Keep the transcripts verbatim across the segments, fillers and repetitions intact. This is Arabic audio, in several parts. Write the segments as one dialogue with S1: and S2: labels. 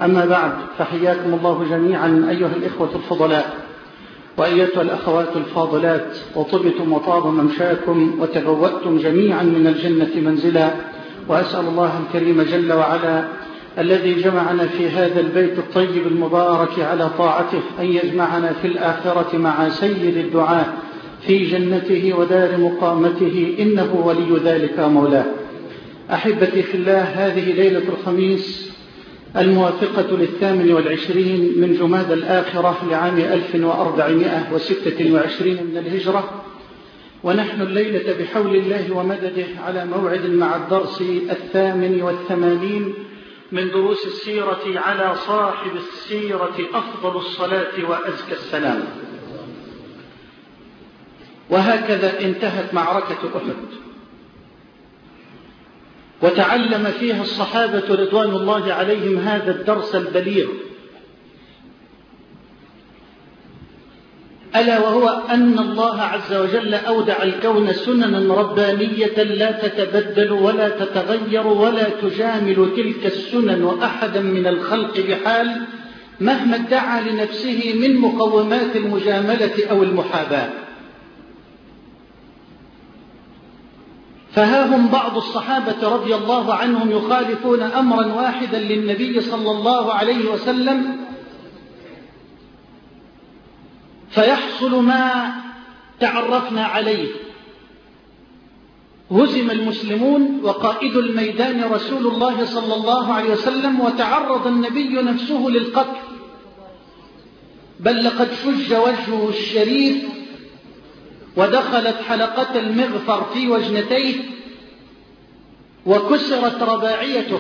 S1: أما بعد، فحياكم الله جميعا أيها الإخوة الفضلاء وأيتها الأخوات الفاضلات، وطبتم وطاب ممشاكم وتبوأتم جميعا من الجنة منزلا. وأسأل الله الكريم جل وعلا الذي جمعنا في هذا البيت الطيب المبارك على طاعته أن يجمعنا في الآخرة مع سيد الدعاء في جنته ودار مقامته، إنه ولي ذلك مولاه. أحبتي في الله، هذه ليلة الخميس الموافقة للثامن والعشرين من جماد الآخرة لعام ألف وأربعمائة وستة وعشرين من الهجرة، ونحن الليلة بحول الله ومدده على موعد مع الدرس الثامن والثمانين من دروس السيرة على صاحب السيرة أفضل الصلاة وأزكى السلام. وهكذا انتهت معركة أحد، وتعلم فيها الصحابة رضوان الله عليهم هذا الدرس البليغ، ألا وهو أن الله عز وجل أودع الكون سننا ربانية لا تتبدل ولا تتغير ولا تجامل تلك السنن أحدا من الخلق بحال، مهما ادعى لنفسه من مقومات المجاملة أو المحاباة. فها هم بعض الصحابة رضي الله عنهم يخالفون أمرا واحدا للنبي صلى الله عليه وسلم، فيحصل ما تعرفنا عليه. هزم المسلمون وقائد الميدان رسول الله صلى الله عليه وسلم، وتعرض النبي نفسه للقتل، بل لقد شج وجهه الشريف ودخلت حلقة المغفر في وجنتيه، وكسرت رباعيته،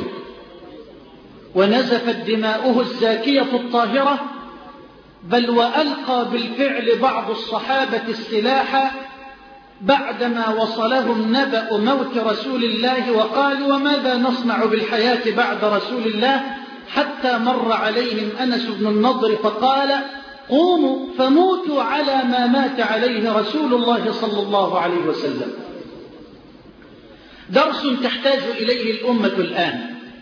S1: ونزفت دماؤه الزاكية الطاهرة، بل وألقى بالفعل بعض الصحابة السلاح بعدما وصلهم نبأ موت رسول الله، وقالوا: وماذا نصنع بالحياة بعد رسول الله؟ حتى مر عليهم أنس بن النضر فقال: قوموا فموتوا على ما مات عليه رسول الله صلى الله عليه وسلم. درس تحتاج إليه الأمة الآن.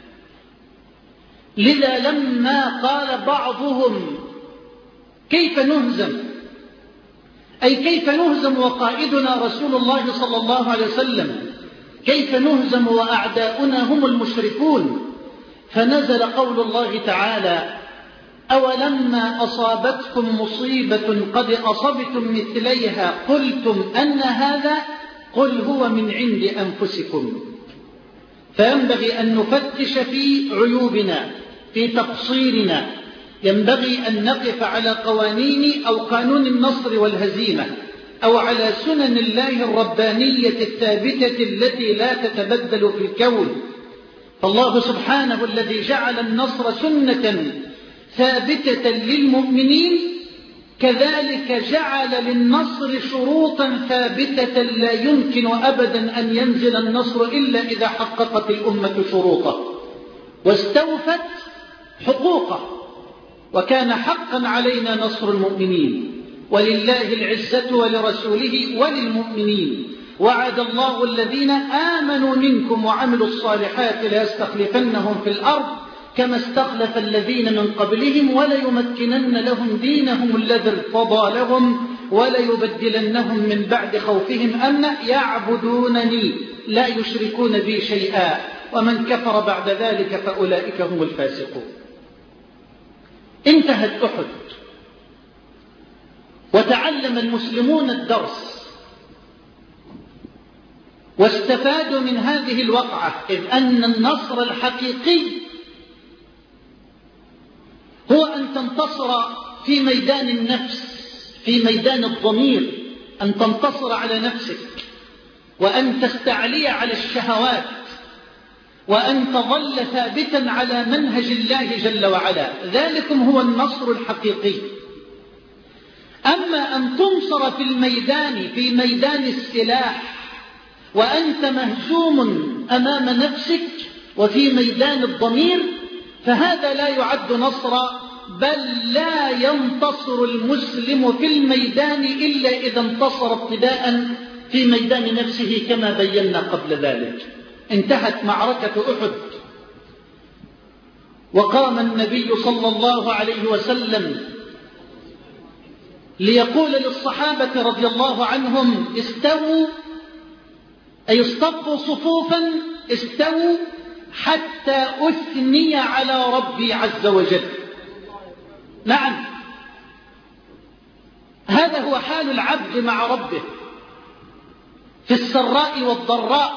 S1: لذا لما قال بعضهم: كيف نهزم؟ أي كيف نهزم وقائدنا رسول الله صلى الله عليه وسلم؟ كيف نهزم وأعداؤنا هم المشركون؟ فنزل قول الله تعالى: أولما أصابتكم مصيبة قد أصبتم مثليها قلتم أن هذا؟ قل هو من عند أنفسكم. فينبغي أن نفتش في عيوبنا، في تقصيرنا. ينبغي أن نقف على قوانين أو قانون النصر والهزيمة، أو على سنن الله الربانية الثابتة التي لا تتبدل في الكون. فالله سبحانه الذي جعل النصر سنة ثابتة للمؤمنين، كذلك جعل للنصر شروطا ثابتة لا يمكن أبدا أن ينزل النصر إلا إذا حققت الأمة شروطه واستوفت حقوقه. وكان حقا علينا نصر المؤمنين، ولله العزة ولرسوله وللمؤمنين. وعد الله الذين آمنوا منكم وعملوا الصالحات ليستخلفنهم في الأرض كما استخلف الذين من قبلهم وليمكنن لهم دينهم الذي ارتضى لهم وليبدلنهم من بعد خوفهم أمنا يعبدونني لا يشركون بي شيئا ومن كفر بعد ذلك فأولئك هم الفاسقون. انتهت أحد، وتعلم المسلمون الدرس واستفادوا من هذه الوقعة، إذ أن النصر الحقيقي هو أن تنتصر في ميدان النفس، في ميدان الضمير، أن تنتصر على نفسك، وأن تستعلي على الشهوات، وأن تظل ثابتا على منهج الله جل وعلا. ذلكم هو النصر الحقيقي. أما أن تنصر في الميدان، في ميدان السلاح، وأنت مهزوم أمام نفسك وفي ميدان الضمير، فهذا لا يعد نصرا، بل لا ينتصر المسلم في الميدان إلا إذا انتصر ابتداء في ميدان نفسه كما بينا قبل ذلك. انتهت معركة أحد وقام النبي صلى الله عليه وسلم ليقول للصحابة رضي الله عنهم استووا، أي اصطفوا صفوفا، استووا حتى أثني على ربي عز وجل. نعم، هذا هو حال العبد مع ربه في السراء والضراء،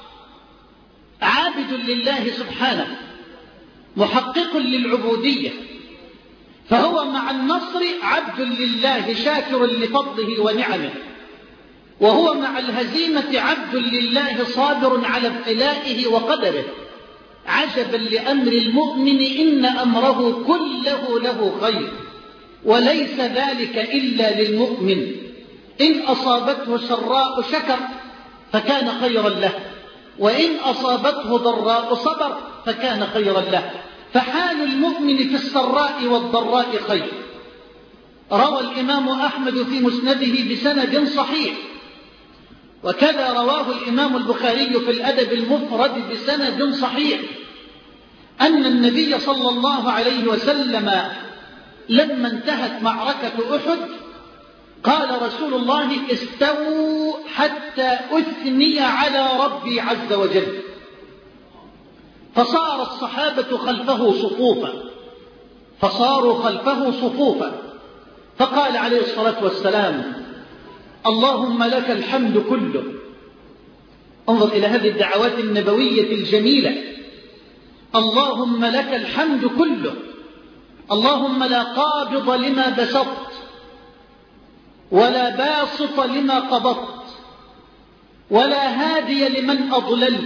S1: عابد لله سبحانه، محقق للعبودية، فهو مع النصر عبد لله شاكر لفضله ونعمه، وهو مع الهزيمة عبد لله صابر على ابتلائه وقدره. عجبا لأمر المؤمن إن أمره كله له خير، وليس ذلك إلا للمؤمن. إن أصابته سراء شكر فكان خيرا له، وإن أصابته ضراء صبر فكان خيرا له. فحال المؤمن في السراء والضراء خير. روى الإمام أحمد في مسنده بسند صحيح، وكذا رواه الإمام البخاري في الأدب المفرد بسند صحيح، أن النبي صلى الله عليه وسلم لما انتهت معركة أحد قال رسول الله استووا حتى أثني على ربي عز وجل، فصار الصحابة خلفه صفوفا فصاروا خلفه صفوفا فقال عليه الصلاة والسلام اللهم لك الحمد كله. انظر إلى هذه الدعوات النبوية الجميلة، اللهم لك الحمد كله، اللهم لا قابض لما بسطت ولا باسط لما قبضت ولا هادي لمن أضللت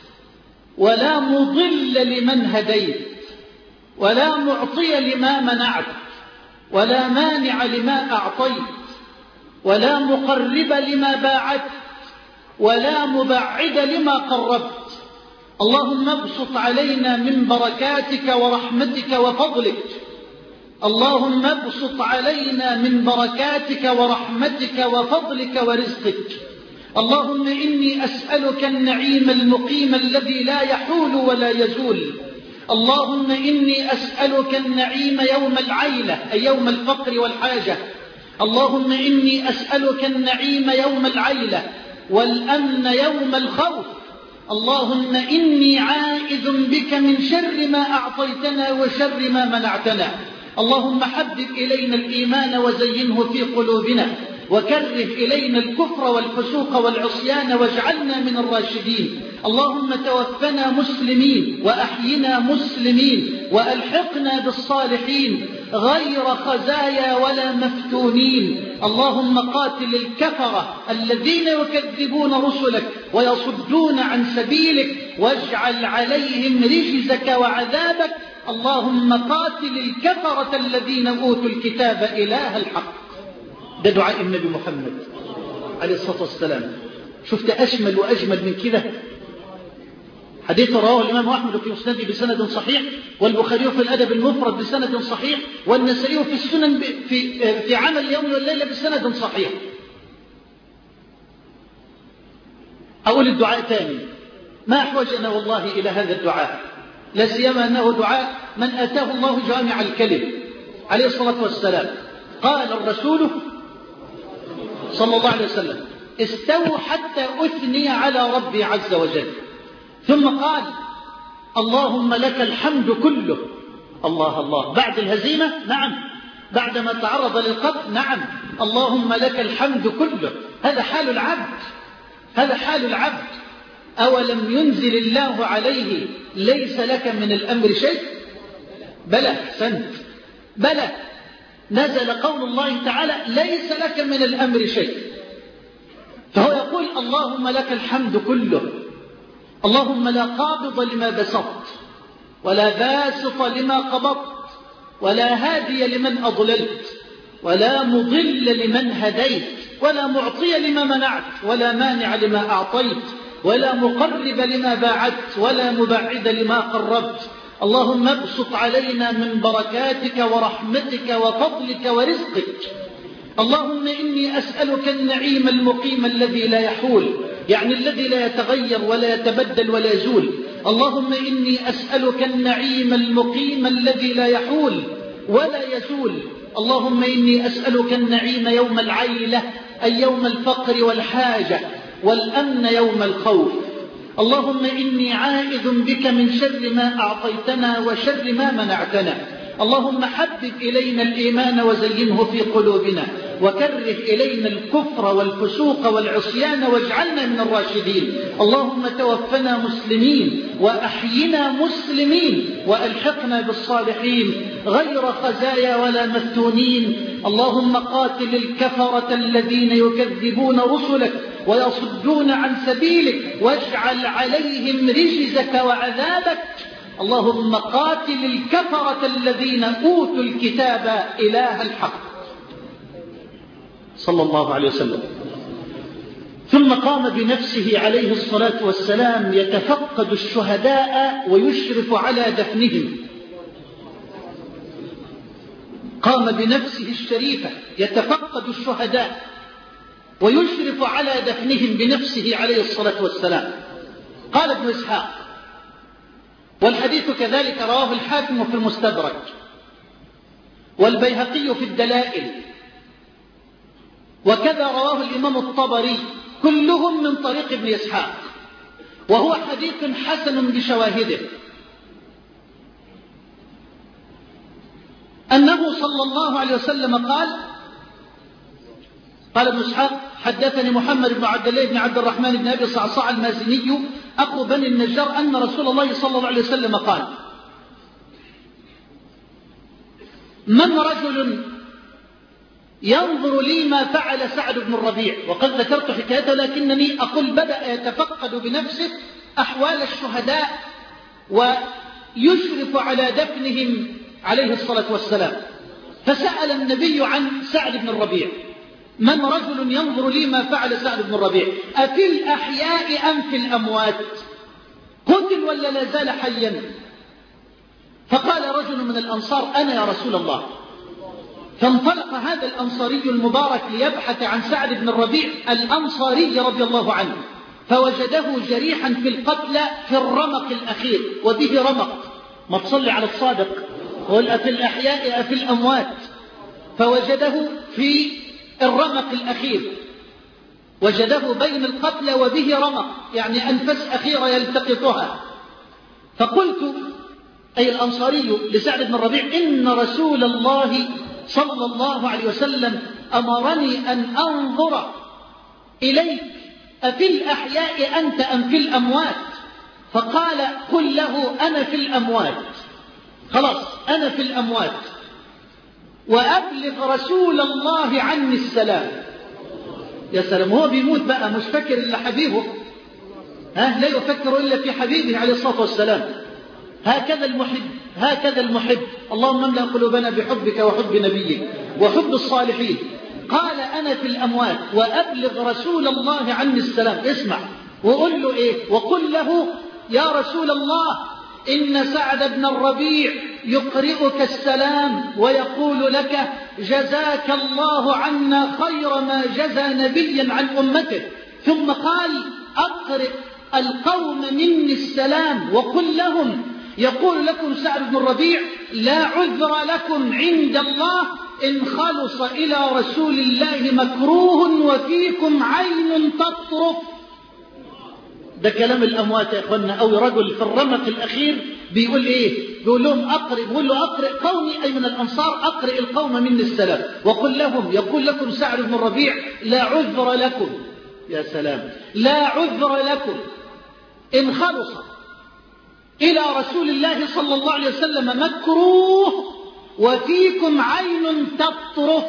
S1: ولا مضل لمن هديت ولا معطي لما منعت ولا مانع لما أعطيت ولا مقرب لما باعدت ولا مبعد لما قربت. اللهم ابسط علينا من بركاتك ورحمتك وفضلك، اللهم ابسط علينا من بركاتك ورحمتك وفضلك ورزقك. اللهم إني أسألك النعيم المقيم الذي لا يحول ولا يزول. اللهم إني أسألك النعيم يوم العيلة أي يوم الفقر والحاجة. اللهم إني أسألك النعيم يوم العيلة والأمن يوم الخوف. اللهم إني عائذ بك من شر ما أعطيتنا وشر ما منعتنا. اللهم حبب إلينا الإيمان وزينه في قلوبنا وكره إلينا الكفر والفسوق والعصيان واجعلنا من الراشدين. اللهم توفنا مسلمين وأحينا مسلمين وألحقنا بالصالحين غير خزايا ولا مفتونين. اللهم قاتل الكفرة الذين يكذبون رسلك ويصدون عن سبيلك واجعل عليهم رجزك وعذابك. اللهم قاتل الكفرة الذين أوتوا الكتاب إله الحق. ده دعاء النبي محمد عليه الصلاة والسلام. شفت أشمل وأجمل من كده؟ حديث رواه الإمام أحمد في مسنده بسند صحيح، والبخاري في الأدب المفرد بسند صحيح، والنسائي في السنن في في عمل اليوم والليلة بسند صحيح. أقول الدعاء ثاني، ما أحوجنا والله إلى هذا الدعاء، لا سيما أنه دعاء من آتاه الله جامع الكلم عليه الصلاة والسلام. قال الرسول صلى الله عليه وسلم استووا حتى أثني على ربي عز وجل، ثم قال اللهم لك الحمد كله. الله الله، بعد الهزيمة نعم، بعدما تعرض للقتل نعم، اللهم لك الحمد كله. هذا حال العبد، هذا حال العبد. أولم ينزل الله عليه ليس لك من الأمر شيء؟ بلى، سنت بلى، نزل قول الله تعالى ليس لك من الأمر شيء. فهو يقول اللهم لك الحمد كله، اللهم لا قابض لما بسطت ولا باسط لما قبضت ولا هادي لمن أضللت ولا مضل لمن هديت ولا معطي لما منعت ولا مانع لما أعطيت ولا مقرب لما باعدت ولا مبعد لما قربت. اللهم ابسط علينا من بركاتك ورحمتك وفضلك ورزقك. اللهم إني أسألك النعيم المقيم الذي لا يحول، يعني الذي لا يتغير ولا يتبدل ولا يزول. اللهم إني أسألك النعيم المقيم الذي لا يحول ولا يزول. اللهم إني أسألك النعيم يوم العيلة أي يوم الفقر والحاجة، والأمن يوم الخوف. اللهم إني عائذ بك من شر ما أعطيتنا وشر ما منعتنا. اللهم حبب إلينا الإيمان وزينه في قلوبنا، وكره إلينا الكفر والفسوق والعصيان واجعلنا من الراشدين. اللهم توفنا مسلمين وأحينا مسلمين وألحقنا بالصالحين غير خزايا ولا مفتونين. اللهم قاتل الكفرة الذين يكذبون رسلك ويصدون عن سبيلك، واجعل عليهم رجزك وعذابك. اللهم قاتل الكفرة الذين أوتوا الكتاب إله الحق صلى الله عليه وسلم. ثم قام بنفسه عليه الصلاة والسلام يتفقد الشهداء ويشرف على دفنهم. قام بنفسه الشريفة يتفقد الشهداء ويشرف على دفنهم بنفسه عليه الصلاة والسلام. قال ابن إسحاق، والحديث كذلك رواه الحاكم في المستدرك والبيهقي في الدلائل، وكذا رواه الإمام الطبري، كلهم من طريق ابن إسحاق، وهو حديث حسن بشواهده، أنه صلى الله عليه وسلم قال قال ابن إسحاق: حدثني محمد بن عبد الله بن عبد الرحمن بن أبي صعصاع المازني أخو بني النجار أن رسول الله صلى الله عليه وسلم قال: من رجل ينظر لي ما فعل سعد بن الربيع. وقد ذكرت حكايته، لكنني أقول بدأ يتفقد بنفسه أحوال الشهداء ويشرف على دفنهم عليه الصلاة والسلام. فسأل النبي عن سعد بن الربيع: من رجل ينظر لي ما فعل سعد بن الربيع، أفي الأحياء أم في الأموات؟ قتل ولا لا زال حيا؟ فقال رجل من الأنصار: أنا يا رسول الله. فانطلق هذا الأنصاري المبارك ليبحث عن سعد بن الربيع الأنصاري رضي الله عنه، فوجده جريحا في القتلى في الرمق الأخير، وبه رمق، ما تصلي على الصادق، قل أفي الأحياء أفي الأموات. فوجده في الرمق الأخير، وجده بين القتلى وبه رمق، يعني أنفس أخيرة يلتقطها. فقلت، أي الأنصاري، لسعد بن الربيع: إن رسول الله صلى الله عليه وسلم أمرني أن أنظر إليك، أفي الأحياء أنت أم في الأموات؟ فقال: قل له أنا في الأموات، خلاص أنا في الأموات، وأبلغ رسول الله عني السلام. يا سلام، هو بيموت بقى مش فكر إلا حبيبه، ها، لا يفكر إلا في حبيبه عليه الصلاة والسلام. هكذا المحب، هكذا المحب. اللهم املأ قلوبنا بحبك وحب نبيك وحب الصالحين. قال: أنا في الأموات وأبلغ رسول الله عني السلام. اسمع، وقل له إيه؟ وقل له: يا رسول الله، إن سعد بن الربيع يقرئك السلام ويقول لك: جزاك الله عنا خير ما جزى نبيا عن أمته. ثم قال: أقرئ القوم مني السلام وقل لهم: يقول لكم سعد بن الربيع: لا عذر لكم عند الله إن خلص إلى رسول الله مكروه وفيكم عين تطرف. ده كلام الأموات يا إخوانا. أو رجل في الرمق الأخير بيقول إيه؟ بيقول لهم: أقرئ، بيقول له: أقرئ قومي، أي من الأنصار، أقرئ القوم مني السلام وقل لهم: يقول لكم سعد بن الربيع: لا عذر لكم. يا سلام، لا عذر لكم إن خلص إلى رسول الله صلى الله عليه وسلم مكروه وفيكم عين تطرف.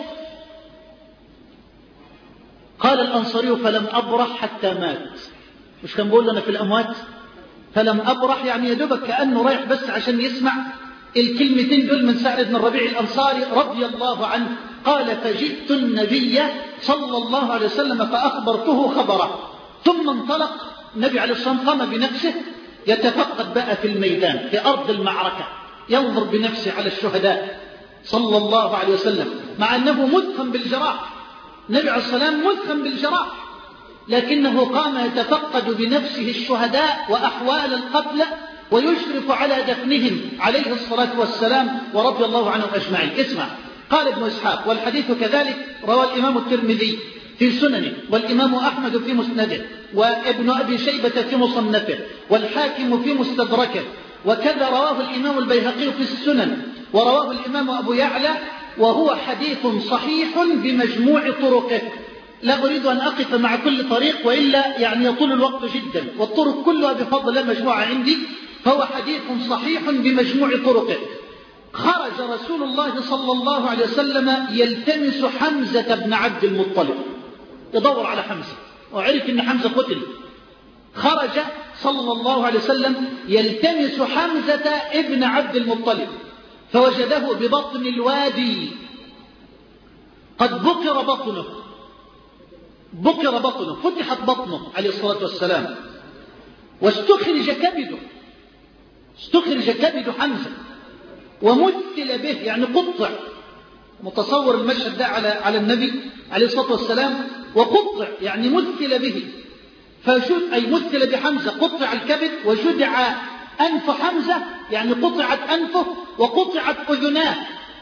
S1: قال الأنصاري: فلم أبرح حتى مات. مش كان بقول أنا في الأموات؟ فلم أبرح، يعني يدوبك كأنه رايح بس عشان يسمع الكلمتين دول من سعد بن الربيع الأنصاري رضي الله عنه. قال: فجئت النبي صلى الله عليه وسلم فأخبرته خبره. ثم انطلق النبي عليه الصلاة والسلام، قام بنفسه يتفقد بقى في الميدان، في أرض المعركة، ينظر بنفسه على الشهداء صلى الله عليه وسلم، مع أنه مدخن بالجراح. النبي عليه الصلاة والسلام مدخن بالجراح، لكنه قام يتفقد بنفسه الشهداء وأحوال القتلى ويشرف على دفنهم عليه الصلاة والسلام ورضي الله عنهم أجمعين. اسمع، قال ابن إسحاق: والحديث كذلك روى الإمام الترمذي في سننه، والإمام أحمد في مسنده، وابن أبي شيبة في مصنفه، والحاكم في مستدركه، وكذا رواه الإمام البيهقي في السنن، ورواه الإمام أبو يعلى، وهو حديث صحيح بمجموع طرقه. لا أريد أن أقف مع كل طريق وإلا يعني يطول الوقت جدا، والطرق كلها بفضل الله مجموعة عندي، فهو حديث صحيح بمجموع طرقه. خرج رسول الله صلى الله عليه وسلم يلتمس حمزة بن عبد المطلب، يدور على حمزة، وعرف أن حمزة قتل. خرج صلى الله عليه وسلم يلتمس حمزة ابن عبد المطلب، فوجده ببطن الوادي قد بقر بطنه، بقر بطنه، فتحت بطنه عليه الصلاة والسلام، واستخرج كبده، استخرج كبد حمزة ومثل به، يعني قطع. متصور المشهد ده على على النبي عليه الصلاة والسلام، وقطع يعني مثل به، فشد أي مثل بحمزة، قطع الكبد وجدع أنف حمزة، يعني قطعت أنفه وقطعت أذناه.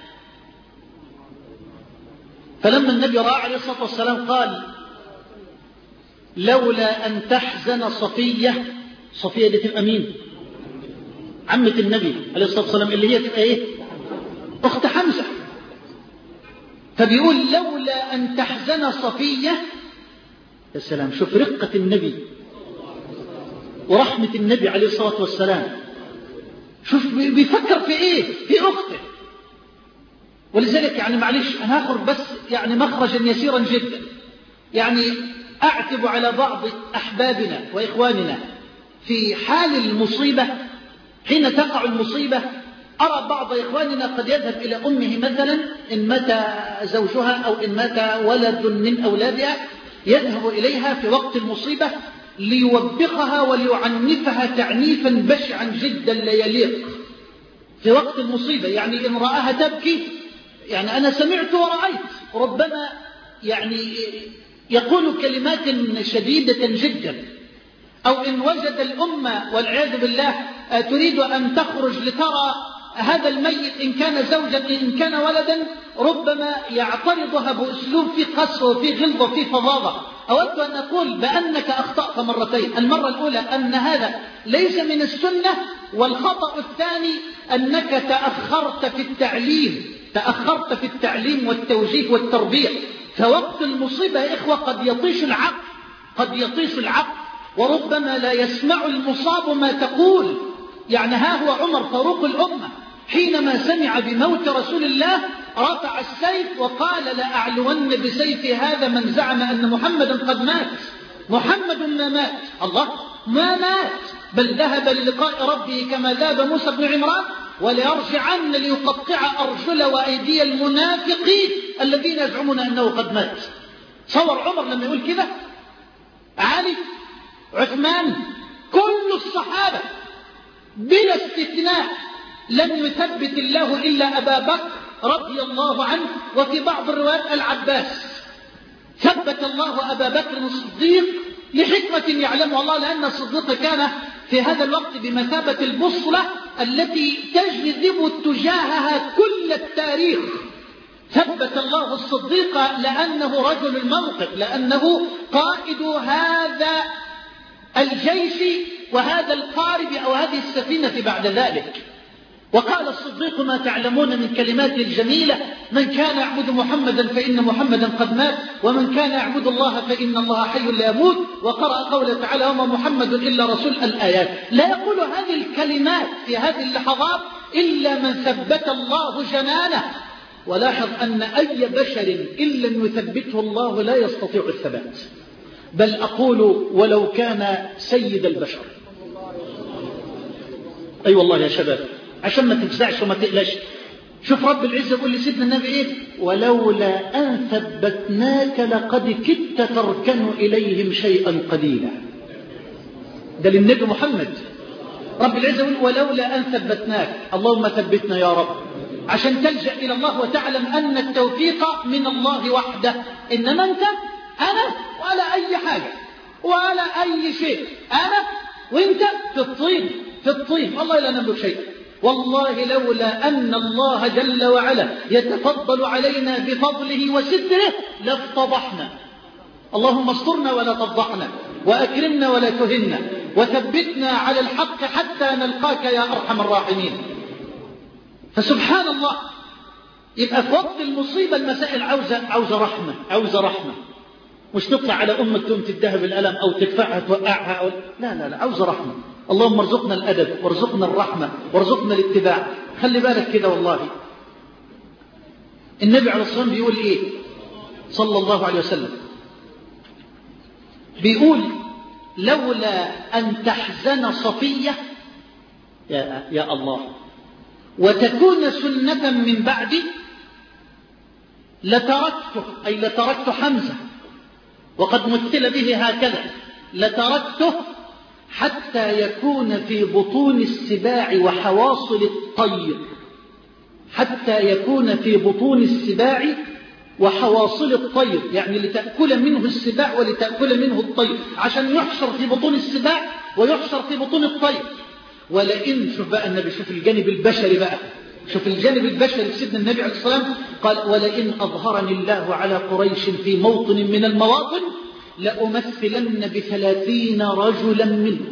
S1: فلما النبي رأى عليه الصلاة والسلام قال: لولا أن تحزن صفية. صفية دي تبقى مين؟ عمة النبي عليه الصلاة والسلام، اللي هي تبقى إيه؟ أخت حمزة. فبيقول: لولا أن تحزن صفية. يا سلام، شوف رقة النبي ورحمة النبي عليه الصلاة والسلام، شوف بيفكر في إيه؟ في أخته. ولذلك يعني معلش أنا هاخذ بس يعني مخرجا يسيرا جدا، يعني أعتب على بعض أحبابنا وإخواننا في حال المصيبة. حين تقع المصيبة أرى بعض إخواننا قد يذهب إلى أمه مثلا إن مات زوجها أو إن مات ولد من أولادها، يذهب إليها في وقت المصيبة ليوبخها وليعنفها تعنيفا بشعا جدا لا يليق في وقت المصيبة. يعني إن رآها تبكي، يعني أنا سمعت ورأيت، ربما يعني يقول كلمات شديدة جدا، أو إن وجد الأمة والعياذ بالله تريد أن تخرج لترى هذا الميت إن كان زوجا إن كان ولدا، ربما يعترضها بأسلوب في قسوة وفي غلظة وفي فظاظة. أود أن أقول بأنك أخطأت مرتين. المرة الأولى أن هذا ليس من السنة، والخطأ الثاني أنك تأخرت في التعليم، تأخرت في التعليم والتوجيه والتربية. فوقت المصيبة يا إخوة قد يطيش العقل، قد يطيش العقل، وربما لا يسمع المصاب ما تقول. يعني ها هو عمر فاروق الأمة حينما سمع بموت رسول الله رفع السيف وقال: لا أعلون بسيف هذا من زعم أن محمدا قد مات. محمد ما مات، الله ما مات، بل ذهب للقاء ربه كما ذهب موسى بن عمران، وليرجعن ليقطع أرجل وأيدي المنافقين الذين يزعمون أنه قد مات. صور عمر لما يقول كده، علي، عثمان، كل الصحابة بلا استثناء لم يثبت الله إلا أبا بكر رضي الله عنه، وفي بعض الروايات العباس. ثبت الله أبا بكر الصديق لحكمة يعلمها الله، لأن الصديق كان في هذا الوقت بمثابة البصلة التي تجذب تجاهها كل التاريخ. ثبت الله الصديق لأنه رجل الموقف، لأنه قائد هذا الجيش وهذا القارب أو هذه السفينة بعد ذلك. وقال الصديق: ما تعلمون من كلماته الجميلة: من كان يعبد محمدا فإن محمدا قد مات، ومن كان يعبد الله فإن الله حي لا يموت. وقرأ قوله تعالى: وما محمد إلا رسول. الآيات. لا يقول هذه الكلمات في هذه اللحظات إلا من ثبت الله جنانه. ولاحظ أن أي بشر إن لم يثبته الله لا يستطيع الثبات، بل أقول ولو كان سيد البشر. أي أيوة والله يا شباب، عشان ما تفزعش وما تقلش. شوف رب العزة يقول لسيدنا النبي إيه: ولولا أن ثبتناك لقد كدت تركن إليهم شيئا قليلا. ده للنبي محمد. رب العزة يقول: ولولا أن ثبتناك. اللهم ثبتنا يا رب، عشان تلجأ إلى الله وتعلم أن التوفيق من الله وحده. إنما أنت، أنا ولا أي حاجة ولا أي شيء، أنا وإنت في الطين. في الطين، والله لا نملك شيء، والله لولا أن الله جل وعلا يتفضل علينا بفضله وستره لافتضحنا. اللهم استرنا ولا تفضحنا، وأكرمنا ولا تهنا، وثبتنا على الحق حتى نلقاك يا أرحم الراحمين. فسبحان الله، يبقى في وقت المصيبة المسائل عاوزة عاوزة رحمة، عاوزة رحمة، مش تطلع على أمك تقوم تديها بالقلم أو تدفعها توقعها أو لا لا لا، عاوزة رحمة. اللهم ارزقنا الأدب وارزقنا الرحمة وارزقنا الاتباع. خلي بالك كده، والله النبي عليه الصلاة والسلام بيقول إيه صلى الله عليه وسلم؟ بيقول لولا أن تحزن صفية يا, يا الله وتكون سنة من بعدي لتركته، أي لتركت حمزة، وقد مثل به هكذا، لتركته حتى يكون في بطون السباع وحواصل الطير، حتى يكون في بطون السباع وحواصل الطير، يعني لتأكل منه السباع ولتأكل منه الطير، عشان يحشر في بطون السباع ويحشر في بطون الطير. ولئن، شوف بقى النبي، شوف الجانب البشري بقى، شوف الجانب البشري سيدنا النبي عليه الصلاة والسلام قال ولئن أظهرني الله على قريش في موطن من المواطن لأمثلن بثلاثين رجلا منهم،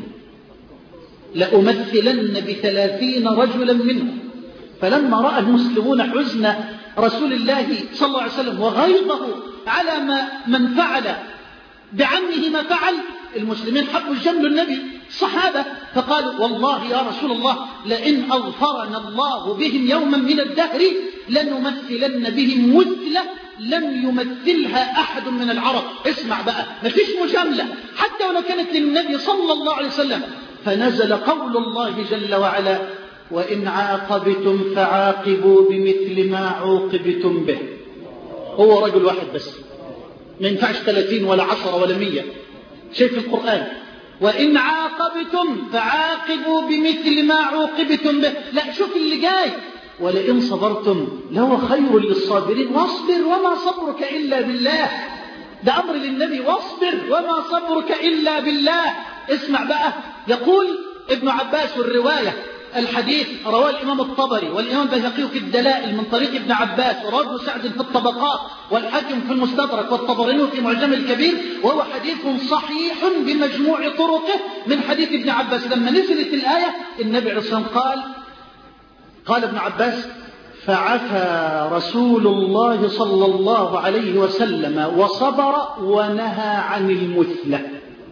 S1: لأمثلن بثلاثين رجلا منهم. فلما رأى المسلمون حزن رسول الله صلى الله عليه وسلم وغيظه على ما من فعل بعمه ما فعل، المسلمين حبوا الجمل النبي الصحابة، فقالوا والله يا رسول الله لئن أظفرنا الله بهم يوما من الدهر لنمثلن بهم مثلة لم يمثلها أحد من العرب. اسمع بقى، مفيش مجاملة حتى ولو كانت للنبي صلى الله عليه وسلم. فنزل قول الله جل وعلا وإن عاقبتم فعاقبوا بمثل ما عوقبتم به. هو رجل واحد بس، ما ينفعش ثلاثين ولا عشرة ولا مية. شيء في القرآن وإن عاقبتم فعاقبوا بمثل ما عوقبتم به. لا، شوف اللي جاي ولئن صبرتم لهو خير للصابرين واصبر وما صبرك إلا بالله. ده أمر للنبي، واصبر وما صبرك إلا بالله. اسمع بقى، يقول ابن عباس والرواية الحديث رواه الإمام الطبري والإمام البيهقي في الدلائل من طريق ابن عباس، ورواه ابن سعد في الطبقات، والحاكم في المستدرك، والطبراني في معجم الكبير، وهو حديث صحيح بمجموع طرقه من حديث ابن عباس. لما نزلت الآية النبي عليه الصلاة والسلام قال قال ابن عباس فعفى رسول الله صلى الله عليه وسلم وصبر ونهى عن المثلة.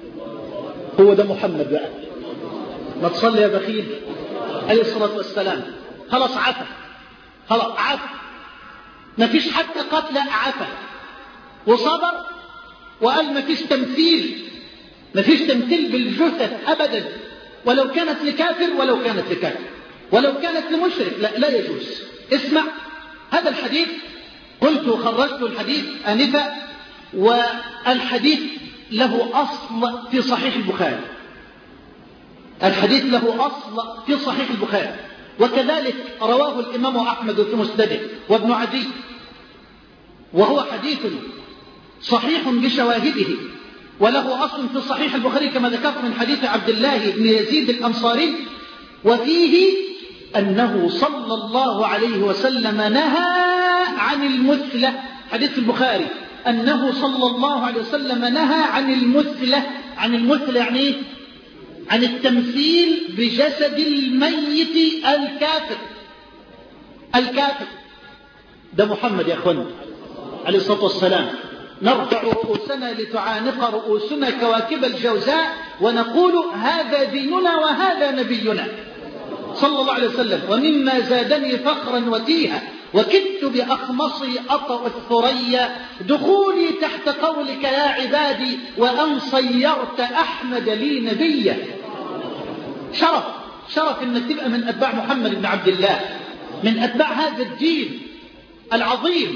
S1: هو ده محمد بقى، ما تصلي يا بخيل عليه الصلاة والسلام. خلاص عفى، خلاص عفى، ما فيش حتى قتل، عفى وصبر، وقال ما فيش تمثيل، ما فيش تمثيل بالجثث أبدا، ولو كانت لكافر، ولو كانت لكافر ولو كانت لمشرك، لا, لا يجوز. اسمع هذا الحديث، قلت خرجت الحديث آنفا، والحديث له أصل في صحيح البخاري، الحديث له أصل في صحيح البخاري، وكذلك رواه الإمام أحمد في مسنده وابن عدي، وهو حديث صحيح بشواهده، وله أصل في صحيح البخاري كما ذكرت من حديث عبد الله بن يزيد الأنصاري، وفيه أنه صلى الله عليه وسلم نهى عن المثلة. حديث البخاري أنه صلى الله عليه وسلم نهى عن المثلة. عن المثلة يعني إيه؟ عن التمثيل بجسد الميت الكافر. الكافر ده محمد يا أخوان عليه الصلاة والسلام. نرفع رؤوسنا لتعانق رؤوسنا كواكب الجوزاء ونقول هذا ديننا وهذا نبينا صلى الله عليه وسلم. ومما زادني فخرا وتيها وكدت بأخمصي أطأ الثريا دخولي تحت قولك يا عبادي وأن صيرت أحمد لي نبيا. شرف شرف انك تبقى من أتباع محمد بن عبد الله، من أتباع هذا الدين العظيم،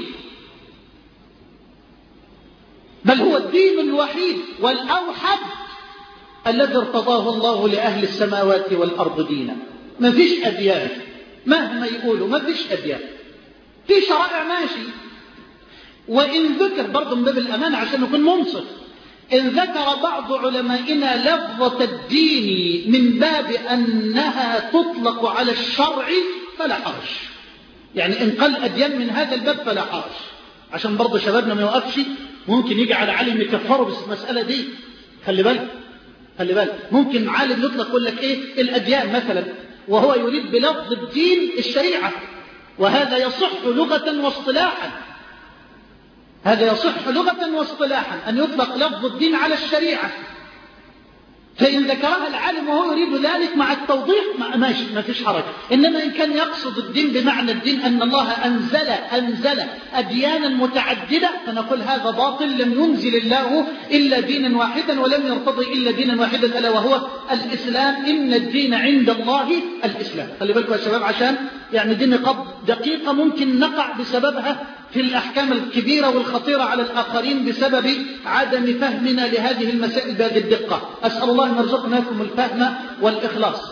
S1: بل هو الدين الوحيد والأوحد الذي ارتضاه الله لأهل السماوات والأرض دينا. ما فيش أديان مهما يقولوا، ما فيش أديان، في شرائع ماشي، وإن ذكر برضه من باب الأمانة عشان نكون منصف، إن ذكر بعض علمائنا لفظة الدين من باب أنها تطلق على الشرع فلا حرج، يعني إن قال أديان من هذا الباب فلا حرج، عشان برضه شبابنا ما يوقفش ممكن يجي على عالم يكفره بس المسألة دي. خلي بالك خلي بالك ممكن عالم يطلق يقول لك إيه الأديان مثلا وهو يريد بلفظ الدين الشريعة، وهذا يصح لغة واصطلاحا، هذا يصح لغة واصطلاحا أن يطلق لفظ الدين على الشريعة، فإن ذكرها العالم وهو يريد ذلك مع التوضيح ماشي ما فيش حرج. إنما إن كان يقصد الدين بمعنى الدين أن الله أنزل أنزل أديانا متعددة فنقول هذا باطل، لم ينزل الله إلا دينا واحدا ولم يرتضي إلا دينا واحدا ألا وهو الإسلام، إن الدين عند الله الإسلام. خلي بالكم يا شباب عشان يعني دي نقاط دقيقة ممكن نقع بسببها في الأحكام الكبيرة والخطيرة على الآخرين بسبب عدم فهمنا لهذه المسائل بهذه الدقة. أسأل الله أن يرزقنا لكم الفهم والإخلاص.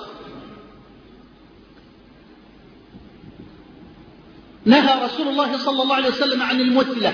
S1: نهى رسول الله صلى الله عليه وسلم عن المثلة.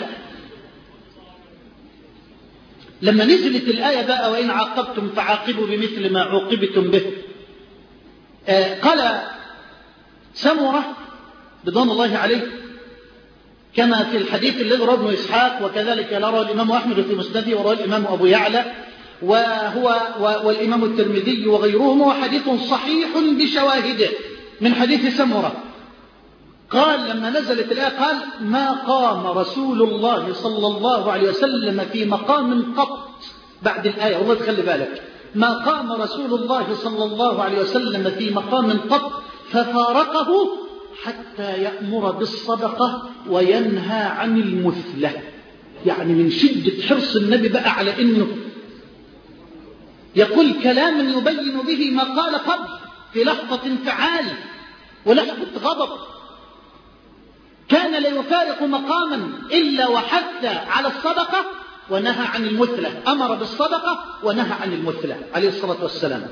S1: لما نزلت الآية بقى وإن عاقبتم فعاقبوا بمثل ما عوقبتم به، آه قال سمرة رضوان الله عليه كما في الحديث الذي رواه ابن إسحاق وكذلك رواه الإمام أحمد في مسنده ورواه الإمام أبو يعلى وهو والإمام الترمذي وغيرهم، وحديث صحيح بشواهده من حديث سمرة. قال لما نزلت الآية قال ما قام رسول الله صلى الله عليه وسلم في مقام قط بعد الآية، والله تخلي بالك ما قام رسول الله صلى الله عليه وسلم في مقام قط ففارقه حتى يأمر بالصدقة وينهى عن المثلة. يعني من شدة حرص النبي بقى على إنه يقول كلاما يبين به ما قال قبل في لحظة انفعال ولحظة غضب، كان لا يفارق مقاما إلا وحث على الصدقة ونهى عن المثلة، أمر بالصدقة ونهى عن المثلة عليه الصلاة والسلام.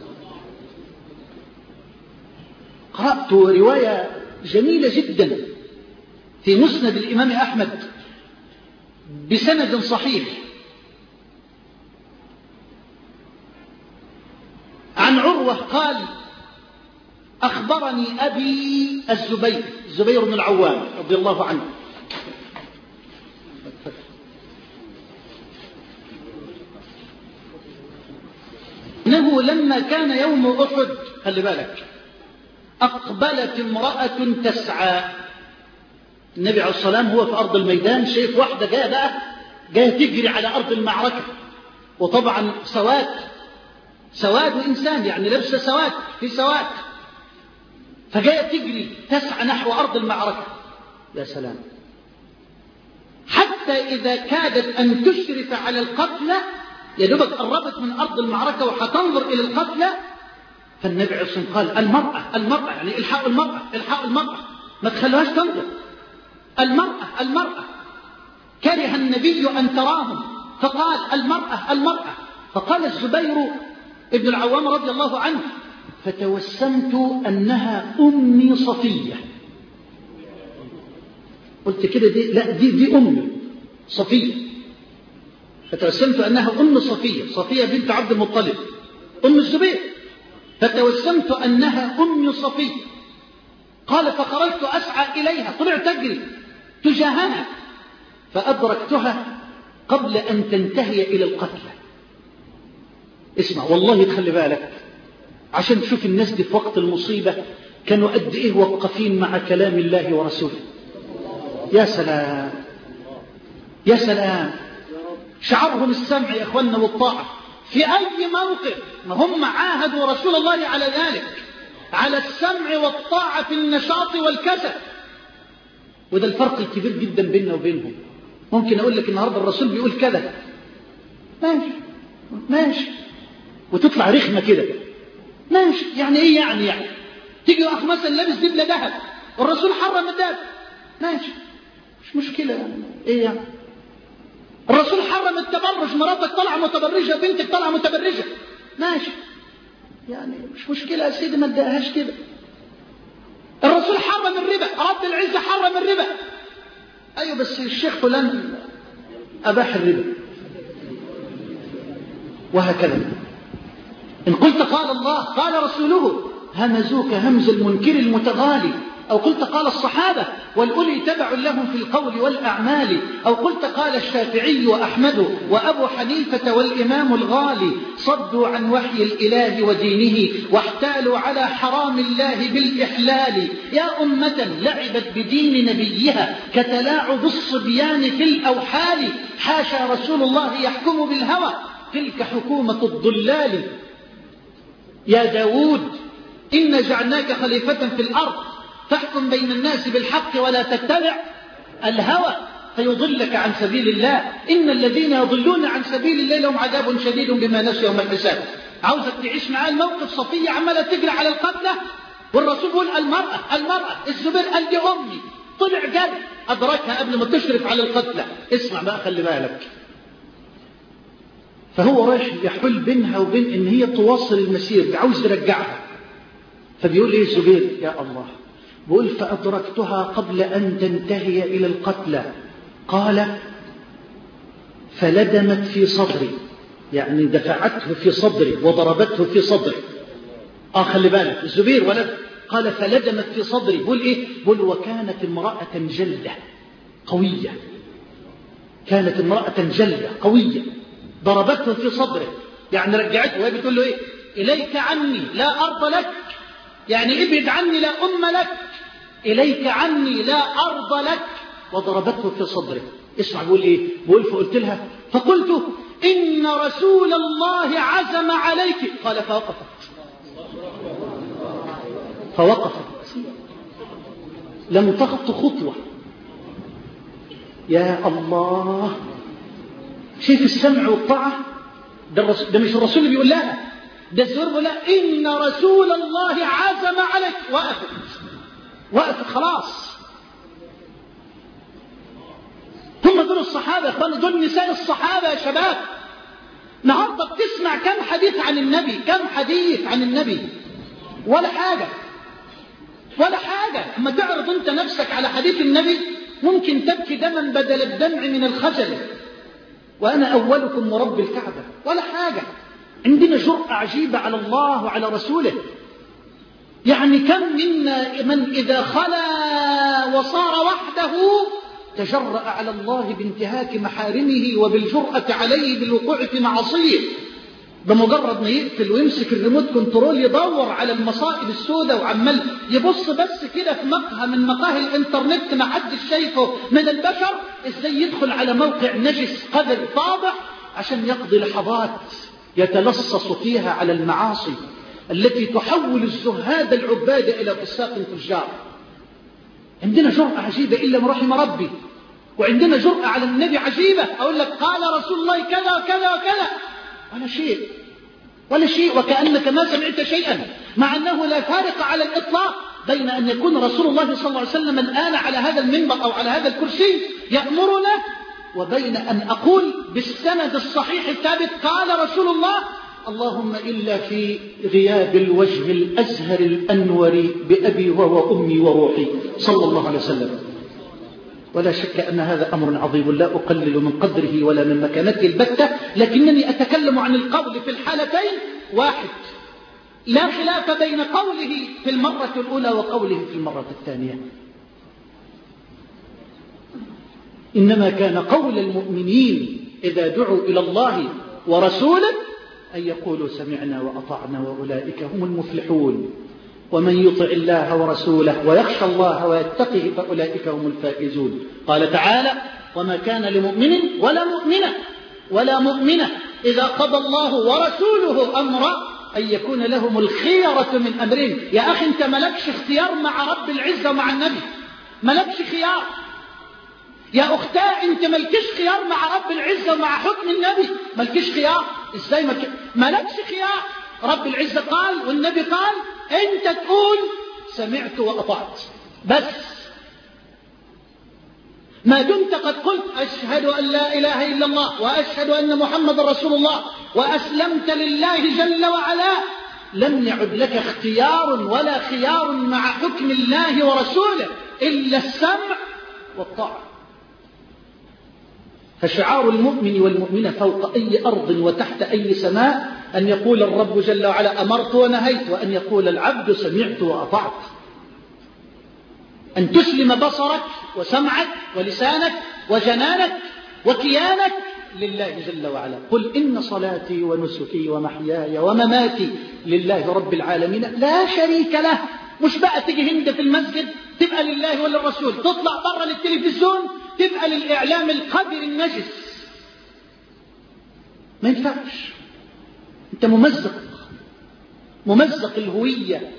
S1: قرأت رواية جميلة جدا في مسند الإمام أحمد بسند صحيح عن عروة قال أخبرني أبي الزبير الزبير بن العوام رضي الله عنه أنه لما كان يوم أحد خلي بالك أقبلت امرأة تسعى، النبي عليه الصلاة والسلام هو في أرض الميدان شايف واحدة جاية بقى جاية تجري على أرض المعركة، وطبعا سواد سواد إنسان يعني لبسه سواد في سواد، فجاية تجري تسعى نحو أرض المعركة. يا سلام، حتى إذا كادت أن تشرف على القتلى يا دوبك قربت من أرض المعركة وحتنظر إلى القتلى، فالنبي عليه الصلاة والسلام قال المرأة المرأة يعني الحقوا المرأة الحقوا المرأة ما تخلوهاش تنظر، المرأة المرأة. كره النبي أن تراهم فقال المرأة المرأة، فقال الزبير ابن العوام رضي الله عنه فتوسمت أنها أمي صفية، قلت كده دي لا دي دي أمي صفية، فتوسمت أنها أم صفية صفية بنت عبد المطلب أم الزبير، فتوسمت أنها أم صفية. قال فخرجت أسعى إليها، طلعت تجري تجاهها فأدركتها قبل أن تنتهي إلى القتل. اسمع والله تخلي بالك عشان تشوف الناس دي في وقت المصيبة كانوا قد إيه وقفين مع كلام الله ورسوله. يا سلام يا سلام، شعرهم السمع يا إخواننا والطاعة في أي موقف، ما هم عاهدوا رسول الله على ذلك، على السمع والطاعة في النشاط والكسل، وده الفرق الكبير جدا بيننا وبينهم. ممكن أقول لك النهاردة الرسول بيقول كذا ماشي ماشي وتطلع رخمة كده ماشي، يعني إيه يعني يعني تيجي أخ مثلا لابس دبلة ذهب والرسول حرم الذهب ماشي مش مشكلة يعني إيه يعني، الرسول حرم التبرج، مراتك طالعة متبرجة بنتك طالعة متبرجة ماشي يعني مش مشكلة يا سيدي ما تدقهاش كده. الرسول حرم الربا، رب العزة حرم الربا، أيوة بس الشيخ فلان أباح الربا وهكذا. إن قلت قال الله قال رسوله همزوك همز المنكر المتغالي، أو قلت قال الصحابة والأولي تبع لهم في القول والأعمال، أو قلت قال الشافعي وأحمد وأبو حنيفة والإمام الغالي، صدوا عن وحي الإله ودينه واحتالوا على حرام الله بالإحلال. يا أمة لعبت بدين نبيها كتلاعب الصبيان في الأوحال، حاشا رسول الله يحكم بالهوى تلك حكومة الضلال. يا داود إن جعلناك خليفة في الأرض فاحكم بين الناس بالحق ولا تتبع الهوى فيضلك عن سبيل الله، إن الذين يضلون عن سبيل الله لهم عذاب شديد بما نسوا يوم الحساب. عاوزك تعيش معاه الموقف، صفية عمالة تجري على القتلى والرسول يقول المرأة المرأة، الزبير قال دي أمي، طلع جد أدركها قبل ما تشرف على القتلى. اسمع بقى خلي بالك، فهو رايح يحل بينها وبين إن هي تواصل المسير، عاوز يرجعها. فبيقول إيه الزبير؟ يا الله، بقول فأدركتها قبل أن تنتهي إلى القتلى. قال فلدمت في صدري، يعني دفعته في صدري وضربته في صدري. آه خلي بالك الزبير ولد. قال فلدمت في صدري، بقول إيه؟ بقول وكانت امرأة جلدة قوية، كانت امرأة جلدة قوية ضربته في صدره، يعني رجعته وهي بتقول له إيه؟ إليك عني لا أرض لك، يعني ابعد عني لا أم لك، إليك عني لا أرض لك، وضربته في صدره. اسمع بقول إيه؟ بقول فقلت لها فقلت إن رسول الله عزم عليك. قال فوقفت فوقفت لم تخط خطوة. يا الله، شايف السمع والطاعة؟ ده, ده مش الرسول اللي بيقول لها، ده الزهور بيقول لها إن رسول الله عزم عليك. وقفت وقفت خلاص. هم دول الصحابة يا اخواني، دول نساء الصحابة يا شباب. النهارده بتسمع كم حديث عن النبي، كم حديث عن النبي، ولا حاجة ولا حاجة. اما تعرض انت نفسك على حديث النبي ممكن تبكي دما بدل الدمع من الخجل. وأنا أولكم ورب الكعبة، ولا حاجة. عندنا جرأة عجيبة على الله وعلى رسوله. يعني كم منا من إذا خلا وصار وحده تجرأ على الله بانتهاك محارمه وبالجرأة عليه بالوقوع في معصيه. بمجرد ما يقفل ويمسك الريموت كنترول يدور على المصائب السوداء وعمال يبص بس كده في مقهى من مقاهي الانترنت ما حدش شايفه من البشر، ازاي يدخل على موقع نجس قذر فاضح عشان يقضي لحظات يتلصص فيها على المعاصي التي تحول الزهاد العباد إلى فساق فجار. عندنا جرأة عجيبة إلا من رحم ربي، وعندنا جرأة على النبي عجيبة. أقول لك قال رسول الله كذا وكذا وكذا، ولا شيء ولا شيء، وكأنك ما سمعت شيئا، مع أنه لا فارق على الإطلاق بين أن يكون رسول الله صلى الله عليه وسلم الآن على هذا المنبر أو على هذا الكرسي يأمرنا، وبين أن أقول بالسند الصحيح الثابت قال رسول الله، اللهم إلا في غياب الوجه الأزهر الأنور بأبي وأمي وروحي صلى الله عليه وسلم. ولا شك أن هذا أمر عظيم لا أقلل من قدره ولا من مكانته البتة، لكنني أتكلم عن القول في الحالتين واحد، لا خلاف بين قوله في المرة الأولى وقوله في المرة الثانية. إنما كان قول المؤمنين إذا دعوا إلى الله ورسوله أن يقولوا سمعنا وأطعنا وأولئك هم المفلحون، ومن يطع الله ورسوله ويخشى الله ويتقه فأولئك هم الفائزون. قال تعالى وما كان لمؤمن ولا مؤمنة ولا مؤمنة إذا قضى الله ورسوله أمرا أن يكون لهم الخيرة من أمرهم. يا أخي أنت ملكش اختيار مع رب العزة ومع النبي، ملكش خيار. يا أختاه أنت ملكش خيار مع رب العزة ومع حكم النبي، ملكش خيار. إزاي ملك... ملكش خيار؟ رب العزة قال والنبي قال، أنت تقول سمعت وأطعت بس، ما دمت قد قلت أشهد أن لا إله إلا الله وأشهد أن محمد رسول الله وأسلمت لله جل وعلا، لم يعد لك اختيار ولا خيار مع حكم الله ورسوله إلا السمع والطاعة. فشعار المؤمن والمؤمنة فوق أي أرض وتحت أي سماء أن يقول الرب جل وعلا أمرت ونهيت، وأن يقول العبد سمعت وأطعت. أن تسلم بصرك وسمعك ولسانك وجنانك وكيانك لله جل وعلا. قل إن صلاتي ونسكي ومحياي ومماتي لله رب العالمين لا شريك له. مش بقى تيجي هند في المسجد تبقى لله ولا الرسول، تطلع بره للتلفزيون تبقى للإعلام القذر النجس. ما ينفعش. أنت ممزق ممزق الهوية،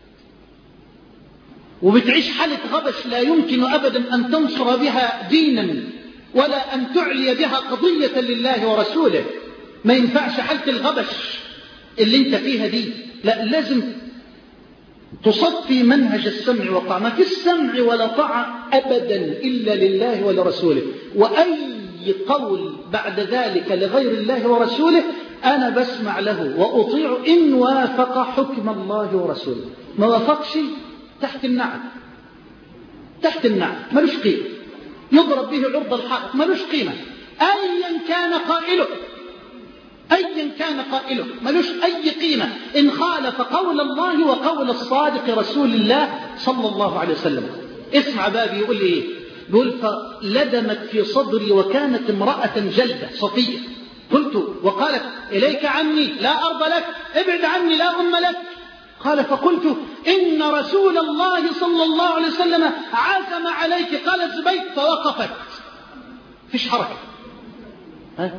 S1: وبتعيش حالة غبش لا يمكن أبدا أن تنصر بها دينا ولا أن تعلي بها قضية لله ورسوله. ما ينفعش حالة الغبش اللي انت فيها دي، لا، لازم تصفي منهج السمع والطاعة. ما في السمع ولا طاعة أبدا إلا لله ولرسوله، وأي قول بعد ذلك لغير الله ورسوله أنا بسمع له وأطيع إن وافق حكم الله ورسوله. ما وافقش تحت النعم، تحت النعم ملوش قيمة، يضرب به عرض الحائط ملوش قيمة. أيا كان قائله أيا كان قائله ملوش أي قيمة إن خالف قول الله وقول الصادق رسول الله صلى الله عليه وسلم. اسمع بابي يقول لي إيه؟ بيقول فلدمت في صدري وكانت امرأة جلدة صفية، قلت وقالت إليك عني لا أرض لك، ابعد عني لا أم لك. قال فقلت إن رسول الله صلى الله عليه وسلم عزم عليك. قال الزبير فوقفت، فيش حركة. ها؟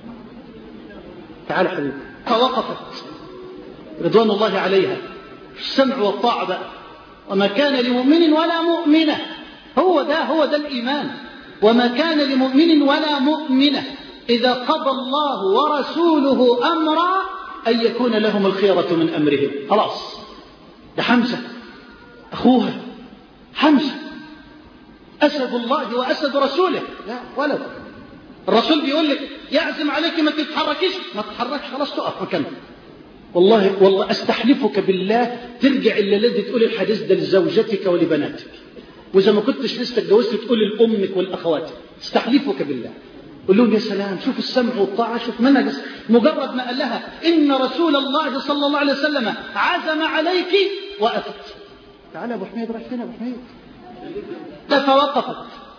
S1: تعال حبيبي. فوقفت رضوان الله عليها. السمع والطاعة بقى. وما كان لمؤمن ولا مؤمنة، هو ده هو ده الإيمان. وما كان لمؤمن ولا مؤمنة إذا قضى الله ورسوله أمرا أن يكون لهم الخيرة من أمرهم. خلاص، ده حمزة أخوها، حمزة أسد الله وأسد رسوله. لا ولد، الرسول بيقول لك يعزم عليك ما تتحركيش، ما تتحركش، خلاص تقف مكانك. والله والله أستحلفك بالله ترجع إلا الذي تقول الحديث ده لزوجتك ولبناتك، وإذا ما كنتش لسه اتجوزت تقول لأمك والأخوات. استحلفك بالله. قل لهم يا سلام، شوف السمع والطاعة، شوف منهج. مجرد ما قال لها إن رسول الله صلى الله عليه وسلم عزم عليك وقفت. تعال يا أبو حميد، رايح فين يا أبو حميد؟ فوقفت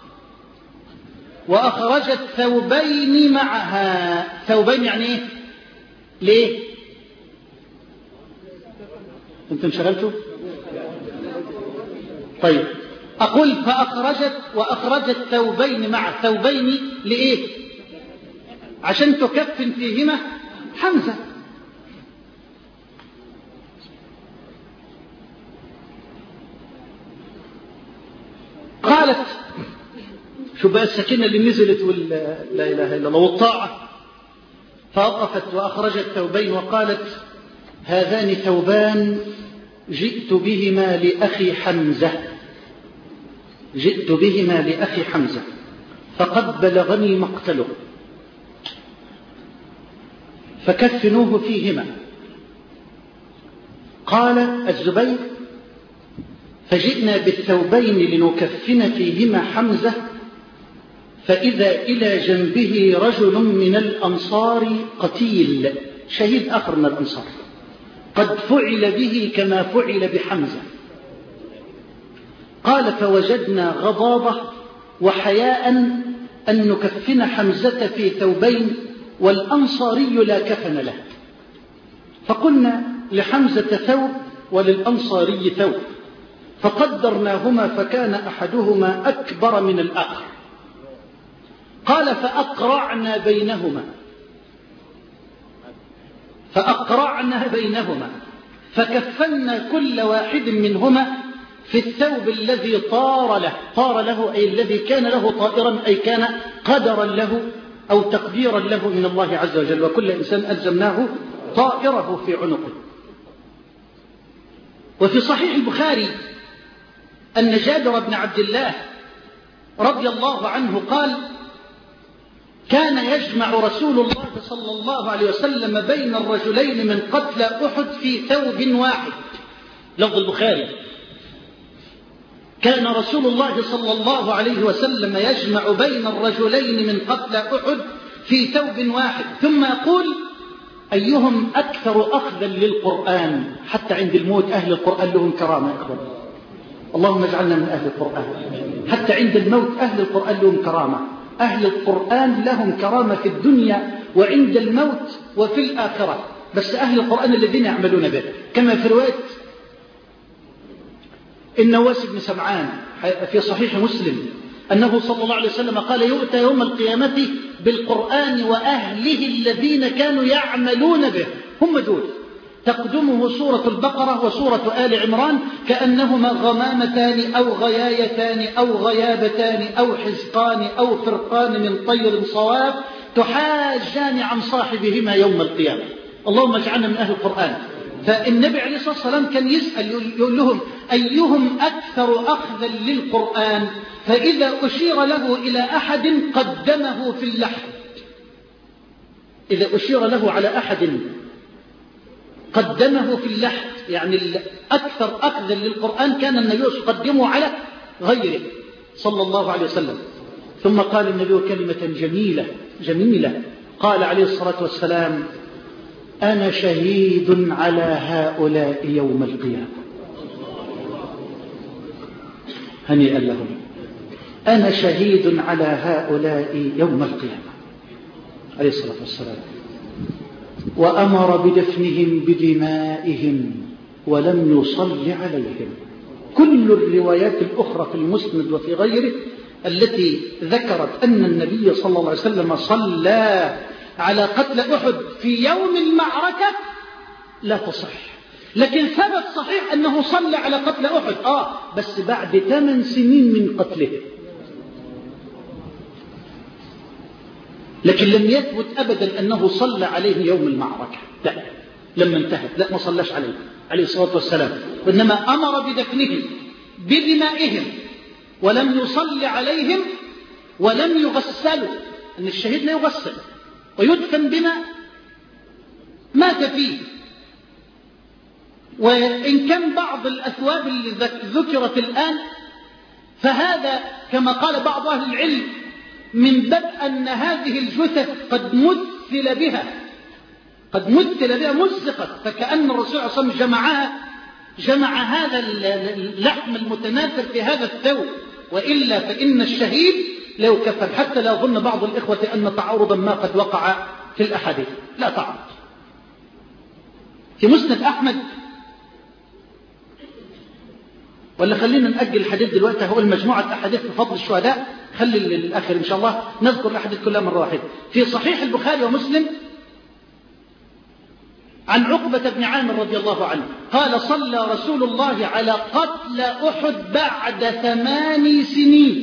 S1: وأخرجت ثوبين معها. ثوبين يعني إيه؟ ليه؟ أنتم انشغلتوا؟ طيب، أقول فأخرجت وأخرجت ثوبين مع ثوبين لإيه؟ عشان تكفن فيهما حمزة. قالت، شو بقى السكينة اللي نزلت وال لا إله إلا الله والطاعة. فوقفت وأخرجت ثوبين وقالت هذان ثوبان جئت بهما لأخي حمزة، جئت بهما لأخي حمزة فقد بلغني مقتله فكفنوه فيهما. قال الزبير فجئنا بالثوبين لنكفن فيهما حمزة فإذا إلى جنبه رجل من الأنصار قتيل، شهيد آخر من الأنصار، قد فعل به كما فعل بحمزة. قال فوجدنا غضاضة وحياء أن نكفن حمزة في ثوبين والأنصاري لا كفن له، فقلنا لحمزة ثوب وللأنصاري ثوب فقدرناهما فكان أحدهما أكبر من الآخر. قال فأقرعنا بينهما فأقرعنا بينهما فكفنا كل واحد منهما في الثوب الذي طار له. طار له أي الذي كان له طائرا، أي كان قدرا له أو تقديرا له من الله عز وجل، وكل إنسان ألزمناه طائره في عنقه. وفي صحيح البخاري أن جابر بن عبد الله رضي الله عنه قال كان يجمع رسول الله صلى الله عليه وسلم بين الرجلين من قتلى أحد في ثوب واحد. لفظ البخاري كان رسول الله صلى الله عليه وسلم يجمع بين الرجلين من قتلى أحد في ثوب واحد، ثم يقول: أيهم أكثر أخذا للقرآن؟ حتى عند الموت أهل القرآن لهم كرامة. أخوان اللهم اجعلنا من أهل القرآن. حتى عند الموت أهل القرآن لهم كرامة. أهل القرآن لهم كرامة في الدنيا وعند الموت وفي الآخرة، بس أهل القرآن الذين يعملون به، كما في رواية النواس بن سمعان في صحيح مسلم أنه صلى الله عليه وسلم قال: يؤتى يوم القيامة بالقرآن وأهله الذين كانوا يعملون به، هم دول، تقدمه سورة البقرة وسورة آل عمران كأنهما غمامتان أو غيايتان أو غيابتان أو حزقان أو فرقان من طير صواب تحاجان عن صاحبهما يوم القيامة. اللهم اجعلنا من أهل القرآن. فالنبي عليه الصلاة والسلام كان يسأل يقول لهم: أيهم أكثر أخذا للقرآن؟ فإذا أشير له إلى أحد قدمه في اللحد. إذا أشير له على أحد قدمه في اللحد، يعني أكثر أخذا للقرآن كان النبي يقدمه على غيره صلى الله عليه وسلم. ثم قال النبي كلمة جميلة جميلة، قال عليه الصلاة والسلام: أنا شهيد على هؤلاء يوم القيامة. هنيئا لهم. أنا شهيد على هؤلاء يوم القيامة عليه الصلاة والسلام. وأمر بدفنهم بدمائهم ولم يصل عليهم. كل الروايات الأخرى في المسند وفي غيره التي ذكرت أن النبي صلى الله عليه وسلم صلى على قتل أحد في يوم المعركة لا تصح، لكن ثبت صحيح أنه صلى على قتل أحد آه بس بعد ثمان سنين من قتله، لكن لم يثبت أبدا أنه صلى عليه يوم المعركة، لا، لما انتهت لا، ما صلاش عليه عليه الصلاة والسلام، وإنما أمر بدفنهم بدمائهم ولم يصلي عليهم ولم يغسلوا. أن الشهيد لا يغسل ويدفن بما مات فيه. وإن كان بعض الأثواب اللي ذكرت الآن فهذا كما قال بعض أهل العلم من باب أن هذه الجثث قد مثل بها قد مثل بها مزقت، فكأن الرسول صلى الله عليه وسلم جمعها جمع هذا اللحم المتناثر في هذا الثوب، وإلا فإن الشهيد لو كفن، حتى لا يظن بعض الإخوة أن تعارضا ما قد وقع في الأحاديث، لا تعارض. في مسند أحمد، ولا خلينا نأجل الحديث دلوقتي، هو المجموعة أحاديث في فضل الشهداء خلي للآخر إن شاء الله، نذكر الأحاديث كلها مرة واحدة. في صحيح البخاري ومسلم عن عقبة بن عامر رضي الله عنه قال: صلى رسول الله على قتل أحد بعد ثمان سنين.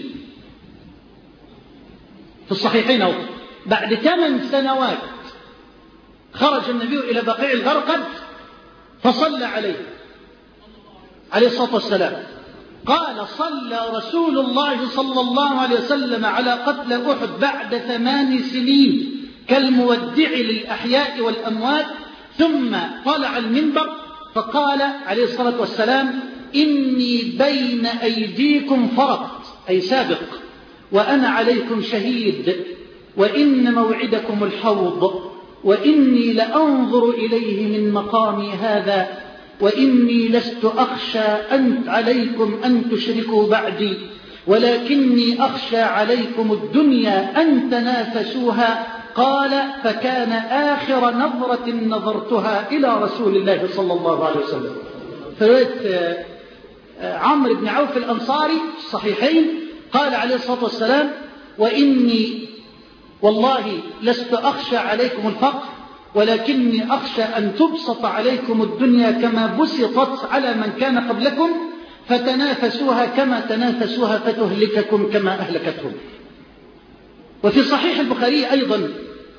S1: في الصحيحين أو بعد ثمان سنوات خرج النبي إلى بقيع الغرقد فصلى عليه عليه الصلاة والسلام. قال: صلى رسول الله صلى الله عليه وسلم على قتل أحد بعد ثمان سنين كالمودع للأحياء والأموات، ثم طلع المنبر فقال عليه الصلاة والسلام: إني بين أيديكم فرط، أي سابق، وأنا عليكم شهيد، وإن موعدكم الحوض، وإني لأنظر إليه من مقامي هذا، وإني لست أخشى أن عليكم أن تشركوا بعدي، ولكني أخشى عليكم الدنيا أن تنافسوها. قال: فكان آخر نظرة نظرتها إلى رسول الله صلى الله عليه وسلم. فرواية عمرو بن عوف الأنصاري الصحيحين قال عليه الصلاة والسلام: وإني والله لست أخشى عليكم الفقر، ولكني أخشى أن تبسط عليكم الدنيا كما بسطت على من كان قبلكم، فتنافسوها كما تنافسوها فتهلككم كما أهلكتهم. وفي صحيح البخاري أيضا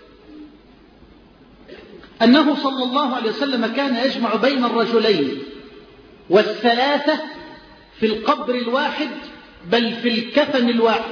S1: أنه صلى الله عليه وسلم كان يجمع بين الرجلين والثلاثة في القبر الواحد، بل في الكفن الواحد.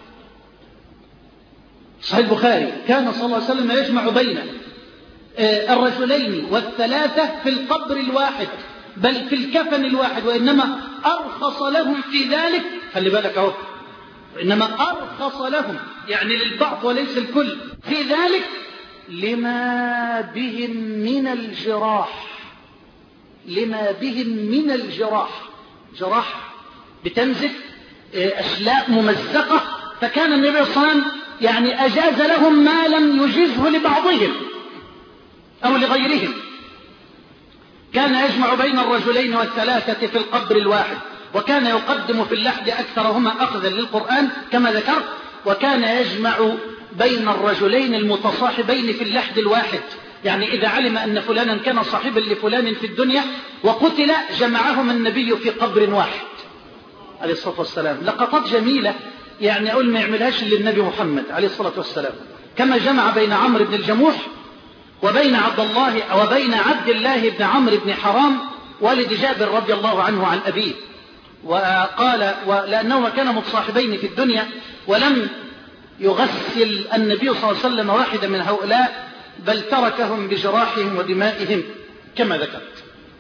S1: صحيح البخاري كان صلى الله عليه وسلم يجمع بين الرجلين والثلاثة في القبر الواحد، بل في الكفن الواحد، وإنما أرخص لهم في ذلك، خلي بالك أهو، وإنما أرخص لهم يعني للبعض وليس الكل في ذلك لما بهم من الجراح، لما بهم من الجراح، جراح بتنزف أشلاء ممزقة، فكان النبي صلى الله عليه وسلم يعني أجاز لهم ما لم يجزه لبعضهم أو لغيرهم. كان يجمع بين الرجلين والثلاثة في القبر الواحد، وكان يقدم في اللحد أكثرهما أخذا للقرآن كما ذكرت، وكان يجمع بين الرجلين المتصاحبين في اللحد الواحد، يعني إذا علم أن فلانا كان صاحبا لفلان في الدنيا وقتل جمعهم النبي في قبر واحد عليه الصلاة والسلام. لقطات جميلة يعني أقول ما يعملهاش للنبي محمد عليه الصلاة والسلام، كما جمع بين عمرو بن الجموح وبين عبد الله وبين عبد الله بن عمرو بن حرام والد جابر رضي الله عنه عن أبيه، وقال ولأنهما كانا متصاحبين في الدنيا ولم يغسل النبي صلى الله عليه وسلم واحدا من هؤلاء، بل تركهم بجراحهم ودمائهم كما ذكرت.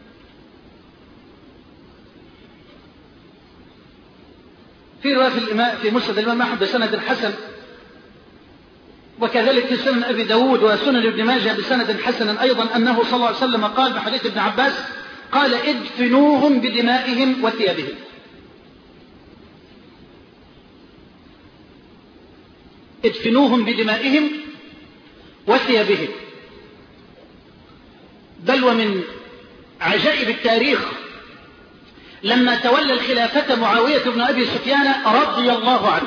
S1: في رواية الإمام في مسند الإمام أحمد بسند حسن، وكذلك في سنن أبي داود وسنن ابن ماجه بسند حسن أيضا، أنه صلى الله عليه وسلم قال بحديث ابن عباس قال ادفنوهم بدمائهم وثيابهم. ادفنوهم بدمائهم وثيابهم. بل ومن عجائب التاريخ لما تولى الخلافة معاوية بن أبي سفيان رضي الله عنه،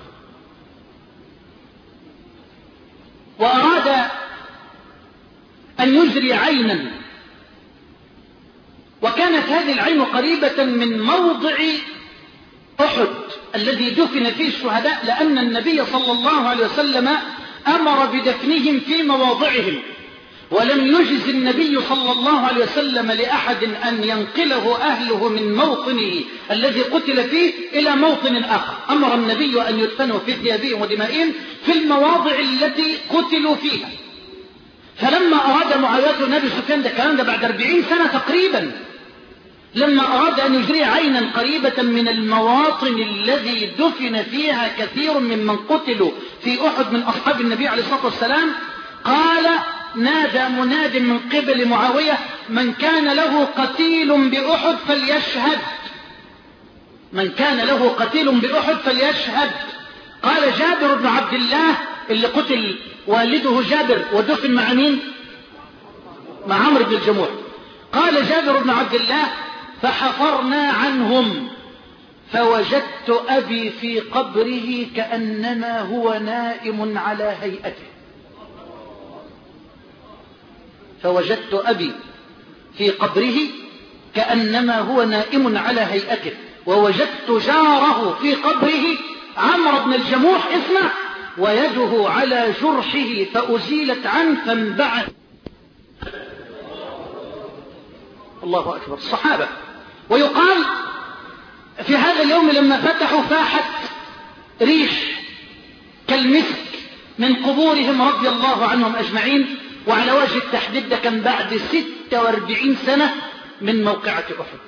S1: وأراد أن يجري عينا، وكانت هذه العين قريبة من موضع أحد الذي دفن فيه الشهداء، لأن النبي صلى الله عليه وسلم أمر بدفنهم في مواضعهم، ولم يجز النبي صلى الله عليه وسلم لأحد أن ينقله أهله من موطنه الذي قتل فيه إلى موطن آخر. أمر النبي أن يدفنوا في ثيابهم ودمائهم في المواضع التي قتلوا فيها. فلما أراد معاوية النبي سفيان، ده كلام ده بعد أربعين سنة تقريبا، لما أراد أن يجري عينا قريبة من المواطن الذي دفن فيها كثير ممن قتلوا في أحد من أصحاب النبي عليه الصلاة والسلام، قال نادى مناد من قبل معاوية من كان له قتيل بأحد فليشهد، من كان له قتيل بأحد فليشهد. قال جابر بن عبد الله اللي قتل والده جابر ودفن مع مين؟ مع عمرو بن الجموح. قال جابر بن عبد الله فحفرنا عنهم فوجدت أبي في قبره كأنما هو نائم على هيئته. فوجدت أبي في قبره كأنما هو نائم على هيئته، ووجدت جاره في قبره عمرو بن الجموح اسمع ويده على جرحه فأزيلت عنه فانبعث. الله أكبر. الصحابة. ويقال في هذا اليوم لما فتحوا فاحت ريح كالمسك من قبورهم رضي الله عنهم أجمعين، وعلى وجه التحديد ده كان بعد ستة واربعين سنة من موقعة أحد.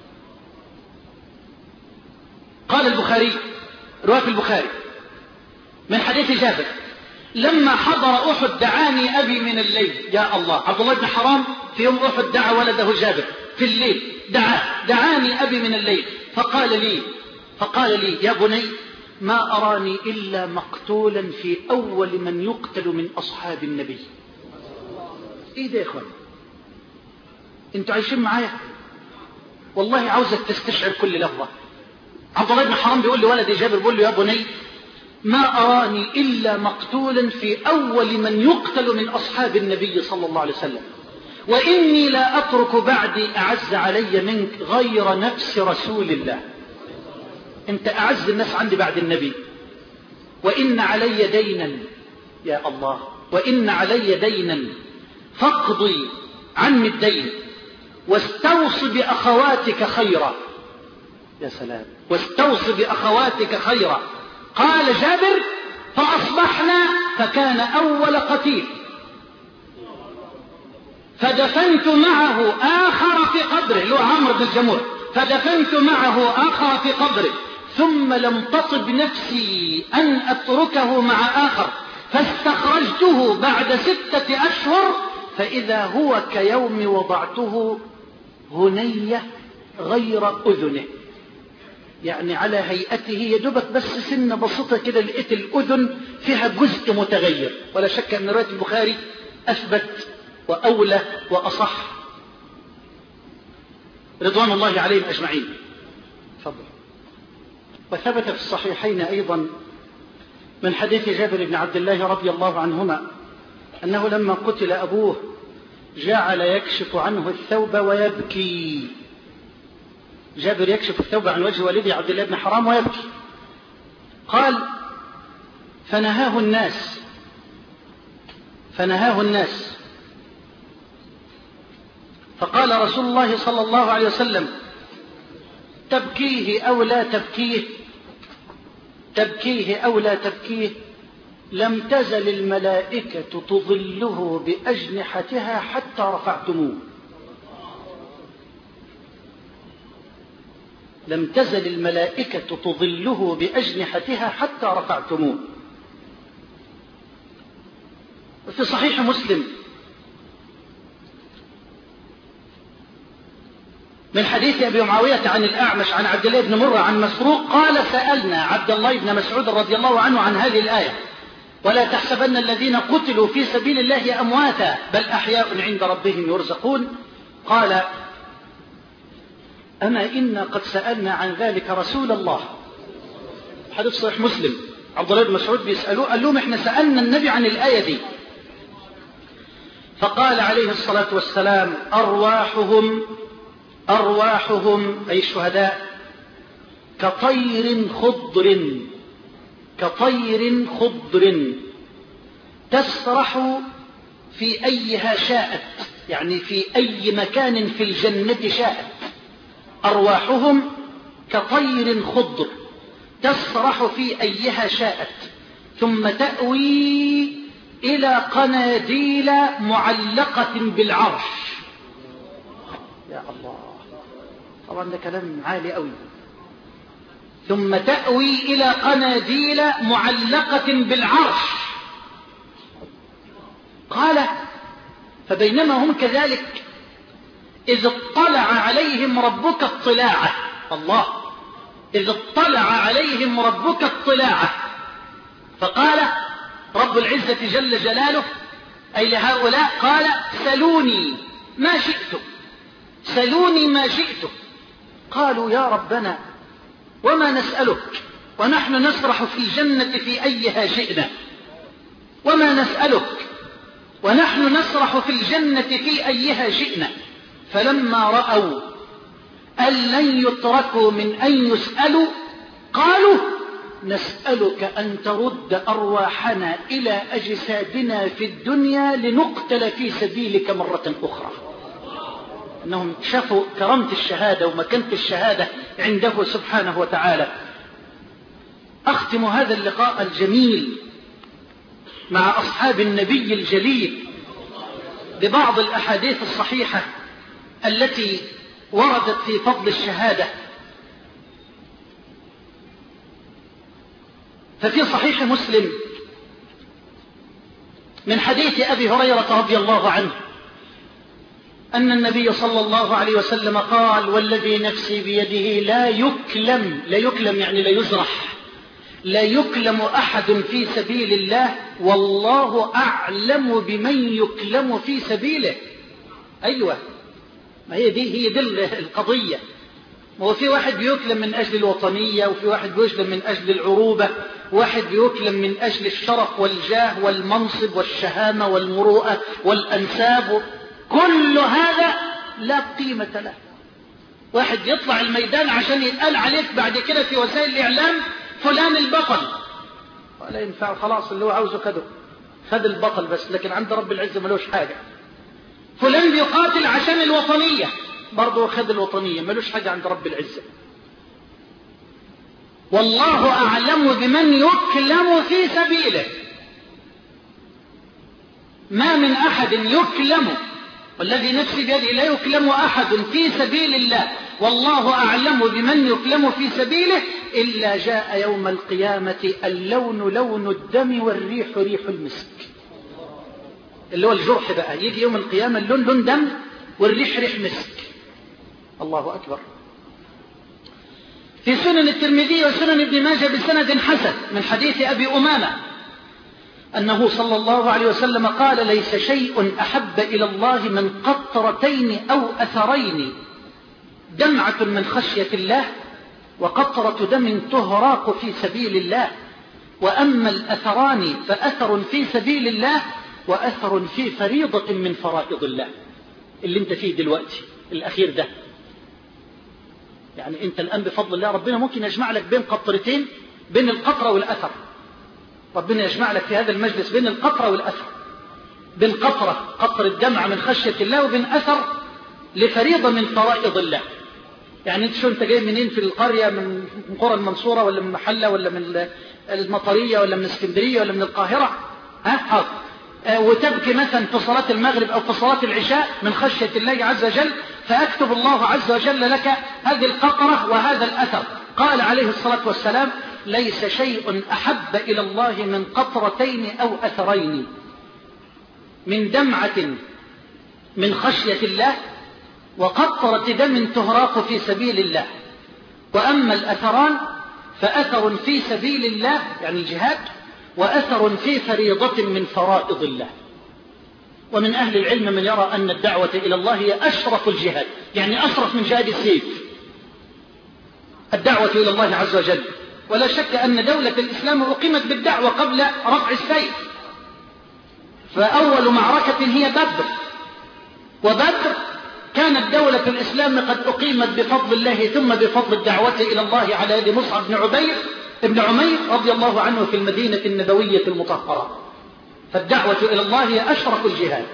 S1: قال البخاري رواية البخاري من حديث جابر لما حضر أحد دعاني أبي من الليل. يا الله، عبد الله بن حرام في يوم أحد دعا ولده جابر في الليل، دعا دعاني أبي من الليل فقال لي فقال لي يا بني ما أراني إلا مقتولا في أول من يقتل من أصحاب النبي. إيه ده يا إخوان؟ أنتوا عايشين معايا؟ والله عاوزك تستشعر كل لحظة. عبد الله بن حرام بيقول لولدي جابر، بيقول له يا بني ما أراني إلا مقتولا في أول من يقتل من أصحاب النبي صلى الله عليه وسلم، وإني لا أترك بعدي أعز علي منك غير نفس رسول الله. أنت أعز الناس عندي بعد النبي. وإن علي دينا، يا الله، وإن علي دينا فاقضي عني الدين واستوص بأخواتك خيرا. يا سلام، واستوص بأخواتك خيرا. قال جابر فأصبحنا فكان أول قتيل، فدفنت معه آخر في قبره، له عمرو بن الجموع، فدفنت معه آخر في قبره، ثم لم تطب نفسي أن أتركه مع آخر، فاستخرجته بعد ستة أشهر فإذا هو كيوم وضعته هنية غير أذنه، يعني على هيئته يدبك بس سنة بسيطة كده، لقيت الأذن فيها جزء متغير. ولا شك أن رواية البخاري أثبت وأولى وأصح رضوان الله عليهم أجمعين. تفضل. وثبت في الصحيحين أيضا من حديث جابر بن عبد الله رضي الله عنهما أنه لما قتل أبوه جعل يكشف عنه الثوب ويبكي. جابر يكشف الثوب عن وجه والده عبد الله بن حرام ويبكي. قال فنهاه الناس فنهاه الناس فقال رسول الله صلى الله عليه وسلم تبكيه أو لا تبكيه تبكيه أو لا تبكيه لم تزل الملائكة تظله بأجنحتها حتى رفعتموه. لم تزل الملائكة تظله بأجنحتها حتى رفعتموه. وفي صحيح مسلم من حديث أبي معاوية عن الأعمش عن عبد الله بن مرة عن مسروق قال سألنا عبد الله بن مسعود رضي الله عنه عن هذه الآية ولا تحسبن الذين قتلوا في سبيل الله أمواتا بل أحياء عند ربهم يرزقون. قال أما إنا قد سألنا عن ذلك رسول الله. حديث صحيح مسلم عبد الله بن مسعود بيسألوه قال لهم إحنا سألنا النبي عن الآية دي، فقال عليه الصلاة والسلام أرواحهم أرواحهم أي الشهداء كطير خضر كطير خضر تسرح في أيها شاءت، يعني في أي مكان في الجنة شاءت. أرواحهم كطير خضر تسرح في أيها شاءت ثم تأوي إلى قناديل معلقة بالعرش. يا الله، طبعا ده كلام عالي قوي. ثم تأوي إلى قناديل معلقة بالعرش. قال فبينما هم كذلك إذ اطلع عليهم ربك اطلاعه. الله، إذ اطلع عليهم ربك اطلاعه فقال رب العزة جل جلاله أي لهؤلاء قال سلوني ما شئتم سلوني ما شئتم. قالوا يا ربنا وما نسألك ونحن نسرح في الجنة في أيها شئنا، وما نسألك ونحن نسرح في الجنة في أيها شئنا. فلما رأوا أن لن يتركوا من أن يسألوا قالوا نسألك أن ترد أرواحنا إلى أجسادنا في الدنيا لنقتل في سبيلك مرة أخرى. أنهم شافوا كرامة الشهادة ومكانة الشهادة عنده سبحانه وتعالى. أختم هذا اللقاء الجميل مع أصحاب النبي الجليل ببعض الأحاديث الصحيحة التي وردت في فضل الشهادة. ففي صحيح مسلم من حديث أبي هريرة رضي الله عنه أن النبي صلى الله عليه وسلم قال والذي نفسي بيده لا يكلم لا يكلم يعني لا يجرح لا يكلم أحد في سبيل الله والله أعلم بمن يكلم في سبيله. أيوة، ما هي دي هي دي القضية. هو في واحد بيكلم من أجل الوطنية، وفي واحد بيكلم من أجل العروبة، واحد بيكلم من أجل الشرف والجاه والمنصب والشهامة والمروءة والأنساب. كل هذا لا قيمة له. واحد يطلع الميدان عشان يتقال عليك بعد كده في وسائل الإعلام فلان البطل، ولا ينفع. خلاص اللي هو عاوزه خده، خد البطل بس، لكن عند رب العزة ملوش حاجة. فلان بيقاتل عشان الوطنية، برضه خد الوطنية، ملوش حاجة عند رب العزة. والله أعلم بمن يكلم في سبيله. ما من أحد يكلم والذي نفسي بيده لا يكلم أحد في سبيل الله والله أعلم بمن يكلم في سبيله إلا جاء يوم القيامة اللون لون الدم والريح ريح المسك. اللي هو الجرح بقى يجي يوم القيامة اللون لون دم والريح ريح مسك. الله أكبر. في سنن الترمذي وسنن ابن ماجه بسند حسن من حديث أبي أمامة أنه صلى الله عليه وسلم قال ليس شيء أحب إلى الله من قطرتين أو أثرين دمعة من خشية الله وقطرة دم تهراق في سبيل الله. وأما الأثران فأثر في سبيل الله وأثر في فريضة من فرائض الله اللي انت فيه دلوقتي الأخير ده. يعني انت الآن بفضل الله ربنا ممكن يجمع لك بين قطرتين، بين القطرة والأثر. ربنا يجمع لك في هذا المجلس بين القطرة والأثر، بين قطرة قطر الدمع من خشية الله وبين أثر لفريضة من فرائض الله. يعني انت شو انت جاي منين في القرية، من قرى المنصورة ولا من محلة ولا من المطرية ولا من اسكندرية ولا من القاهرة، ها حاضر أه وتبكي مثلا في صلاة المغرب أو في صلاة العشاء من خشية الله عز وجل، فأكتب الله عز وجل لك هذه القطرة وهذا الأثر. قال عليه الصلاة والسلام ليس شيء أحب إلى الله من قطرتين أو أثرين من دمعة من خشية الله وقطرة دم تهراق في سبيل الله. وأما الأثران فأثر في سبيل الله يعني الجهاد، وأثر في فريضة من فرائض الله. ومن أهل العلم من يرى أن الدعوة إلى الله هي أشرف الجهاد، يعني أشرف من جهاد السيف الدعوة إلى الله عز وجل. ولا شك أن دولة الإسلام أقيمت بالدعوة قبل رفع السيف، فأول معركة هي بدر، وبدر كانت دولة الإسلام قد أقيمت بفضل الله ثم بفضل الدعوة إلى الله على يد مصعب بن عبيد ابن عمير رضي الله عنه في المدينة النبوية المطهرة. فالدعوة إلى الله هي أشرف الجهاد،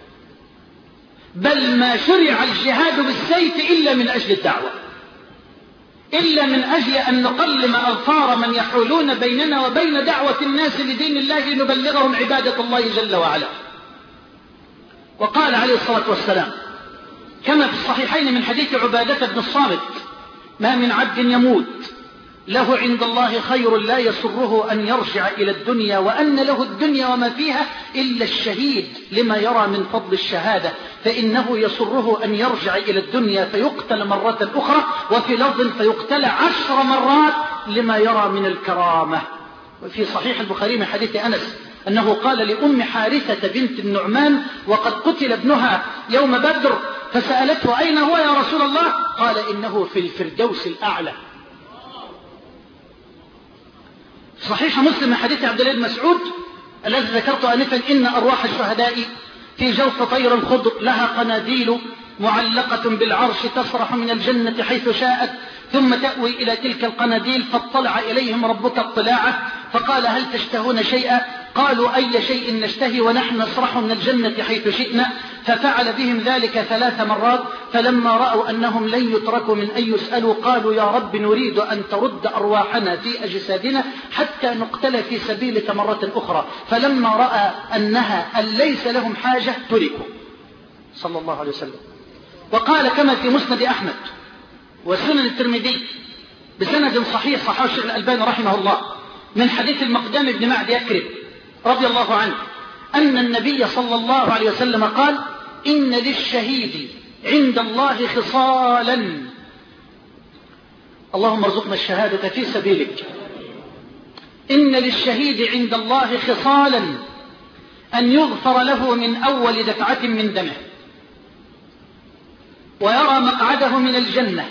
S1: بل ما شرع الجهاد بالسيف إلا من أجل الدعوة، إلا من أجل أن نقلم أظفار من يحولون بيننا وبين دعوة الناس لدين الله لنبلغهم عبادة الله جل وعلا. وقال عليه الصلاة والسلام كما في الصحيحين من حديث عبادة بن الصامت ما من عبد يموت له عند الله خير لا يسره أن يرجع إلى الدنيا وأن له الدنيا وما فيها إلا الشهيد لما يرى من فضل الشهادة، فإنه يسره أن يرجع إلى الدنيا فيقتل مرة أخرى، وفي لفظ فيقتل عشر مرات لما يرى من الكرامة. وفي صحيح البخاري من حديث أنس أنه قال لأم حارثة بنت النعمان وقد قتل ابنها يوم بدر، فسألته أين هو يا رسول الله؟ قال إنه في الفردوس الأعلى. صحيح مسلم من حديث عبد الله بن مسعود الذي ذكرت آنفا إن أرواح الشهداء في جوف طير خضر لها قناديل معلقة بالعرش تسرح من الجنة حيث شاءت ثم تأوي إلى تلك القناديل، فاطلع إليهم ربك اطلاعه فقال هل تشتهون شيئا؟ قالوا أي شيء نشتهي ونحن نسرح من الجنة حيث شئنا، ففعل بهم ذلك ثلاث مرات، فلما رأوا أنهم لن يتركوا من أن يسألوا قالوا يا رب نريد أن ترد أرواحنا في أجسادنا حتى نقتل في سبيلك مرة أخرى، فلما رأى أنها أن ليس لهم حاجة تركوا صلى الله عليه وسلم. وقال كما في مسند أحمد وسنن الترمذي بسند صحيح صححه الشيخ الألباني رحمه الله من حديث المقدام بن معد يكرب رضي الله عنه أن النبي صلى الله عليه وسلم قال إن للشهيد عند الله خصالا، اللهم ارزقنا الشهادة في سبيلك، إن للشهيد عند الله خصالا أن يغفر له من أول دفعة من دمه ويرى مقعده من الجنة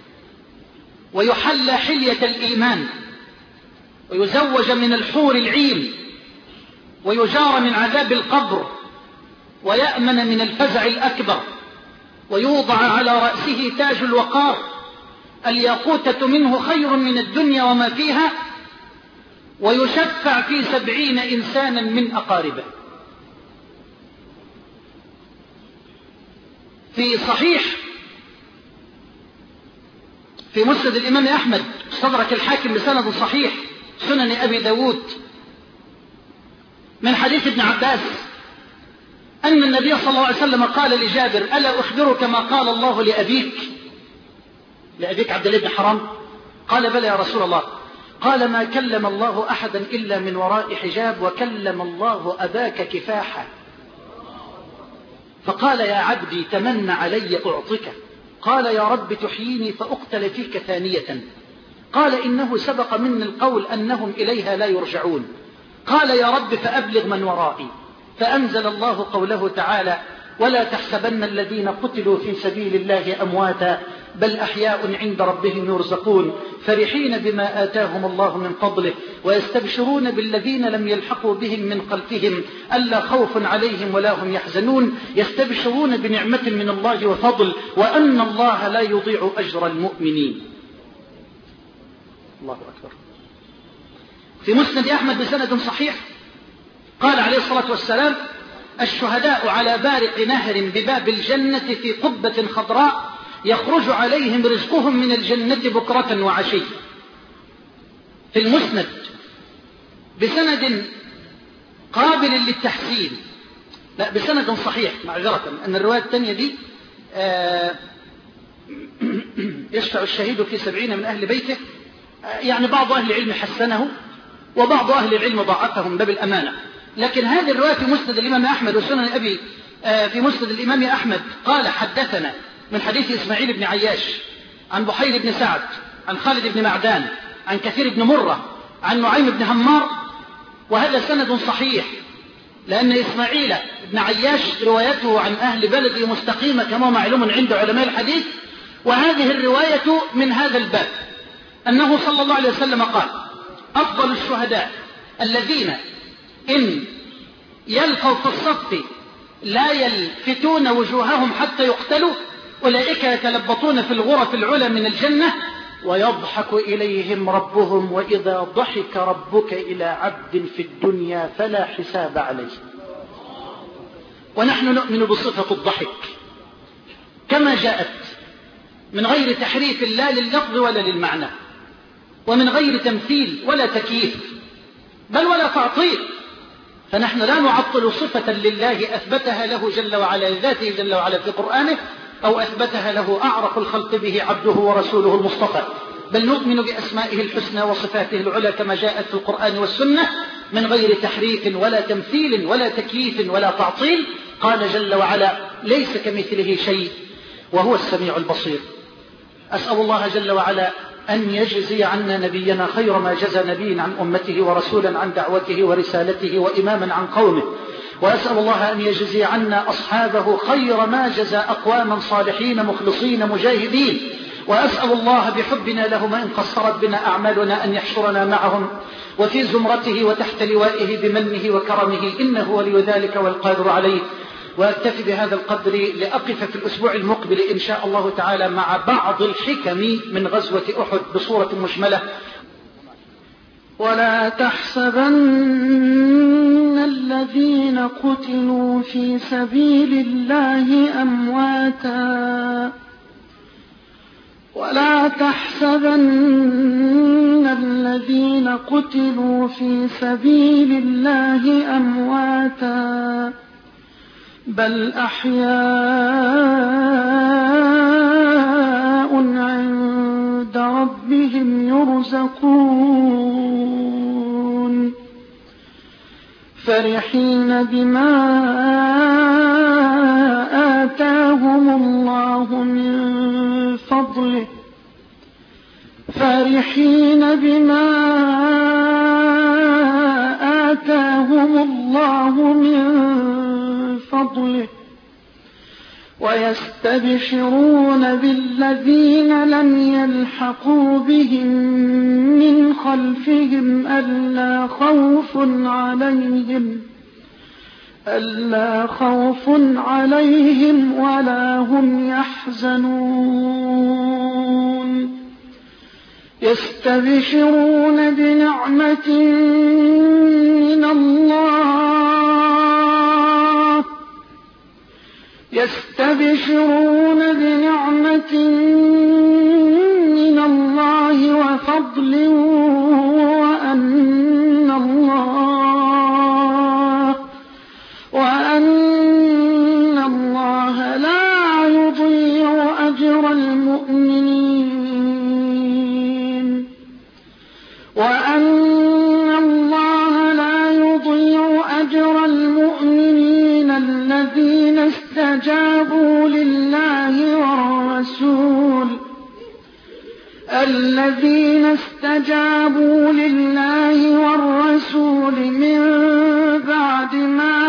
S1: ويحلى حلية الإيمان ويزوج من الحور العين ويجار من عذاب القبر ويأمن من الفزع الأكبر ويوضع على رأسه تاج الوقار، الياقوتة منه خير من الدنيا وما فيها، ويشفع في سبعين إنسانا من أقاربه. في صحيح في مسند الإمام أحمد استدرك الحاكم بسند صحيح سنن أبي داود من حديث ابن عباس أن النبي صلى الله عليه وسلم قال لجابر: ألا أخبرك ما قال الله لأبيك لأبيك عبد الله بن حرام؟ قال: بلى يا رسول الله. قال: ما كلم الله أحدا إلا من وراء حجاب، وكلم الله أباك كفاحا. فقال: يا عبدي تمن علي أعطك. قال: يا رب تحييني فأقتل فيك ثانية. قال: إنه سبق مني القول أنهم إليها لا يرجعون. قال: يا رب فأبلغ من ورائي. فأنزل الله قوله تعالى: ولا تحسبن الذين قتلوا في سبيل الله أمواتا بل أحياء عند ربهم يرزقون فرحين بما آتاهم الله من فضله ويستبشرون بالذين لم يلحقوا بهم من خلفهم ألا خوف عليهم ولا هم يحزنون يستبشرون بنعمة من الله وفضل وأن الله لا يضيع أجر المؤمنين. الله أكبر. في مسند أحمد بسند صحيح قال عليه الصلاة والسلام: الشهداء على بارق نهر بباب الجنة في قبة خضراء يخرج عليهم رزقهم من الجنة بكرة وعشية. في المسند بسند قابل للتحسين، لا بسند صحيح معذرة، أن الرواية الثانية دي آه يشفع الشهيد في سبعين من أهل بيته، آه يعني بعض أهل العلم حسنه وبعض أهل العلم ضعفه من باب الأمانة، لكن هذه الرواية في مسند الإمام أحمد وسنن أبي آه في مسند الإمام أحمد قال: حدثنا من حديث إسماعيل بن عياش عن بحير بن سعد عن خالد بن معدان عن كثير بن مرة عن نعيم بن همار، وهذا سند صحيح لأن إسماعيل بن عياش روايته عن أهل بلده مستقيمة كما معلوم عند علماء الحديث. وهذه الرواية من هذا الباب أنه صلى الله عليه وسلم قال: أفضل الشهداء الذين إن يلقوا في الصف لا يلفتون وجوههم حتى يقتلوا، أولئك يتلبطون في الغرف العلى من الجنة ويضحك إليهم ربهم وإذا ضحك ربك إلى عبد في الدنيا فلا حساب عليه. ونحن نؤمن بصفة الضحك كما جاءت من غير تحريف لا لللفظ ولا للمعنى، ومن غير تمثيل ولا تكييف بل ولا تعطيل، فنحن لا نعطل صفة لله أثبتها له جل وعلا لذاته جل وعلا في قرآنه أو أثبتها له أعرف الخلق به عبده ورسوله المصطفى، بل نؤمن بأسمائه الحسنى وصفاته العلى كما جاءت في القرآن والسنة من غير تحريف ولا تمثيل ولا تكييف ولا تعطيل. قال جل وعلا: ليس كمثله شيء وهو السميع البصير. أسأل الله جل وعلا أن يجزي عنا نبينا خير ما جزى نبي عن أمته ورسولا عن دعوته ورسالته وإماما عن قومه، وأسأل الله أن يجزي عنا أصحابه خير ما جزى أقواما صالحين مخلصين مجاهدين، وأسأل الله بحبنا لهم إن قصرت بنا أعمالنا أن يحشرنا معهم وفي زمرته وتحت لوائه بمنه وكرمه إنه ولي ذلك والقادر عليه. وأكتفي بهذا القدر لأقف في الأسبوع المقبل إن شاء الله تعالى مع بعض الحكم من غزوة أحد بصورة مجملة.
S2: ولا تحسبن الذين قتلوا في سبيل الله أمواتا ولا تحسبن الذين قتلوا في سبيل الله أمواتا بل أحياء عند ربهم يرزقون فرحين بما آتاهم الله من فضله فرحين بما آتاهم الله من فضله ويستبشرون بالذين لم يلحقوا بهم من خلفهم ألا خوف عليهم ألا خوف عليهم ولا هم يحزنون يستبشرون بنعمة من الله يستبشرون بنعمة من الله وفضل وأن الله وأن استجابوا لله والرسول الذين استجابوا لله والرسول من بعد ما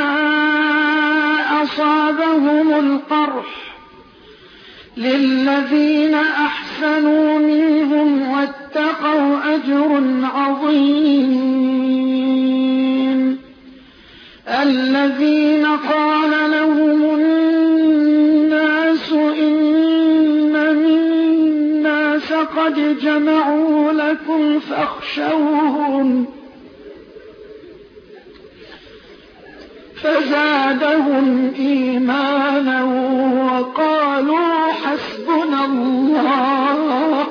S2: أصابهم القرح للذين أحسنوا منهم واتقوا أجر عظيم الذين قال لهم الناس إن الناس قد جمعوا لكم فاخشوهم فزادهم إيمانا وقالوا حسبنا الله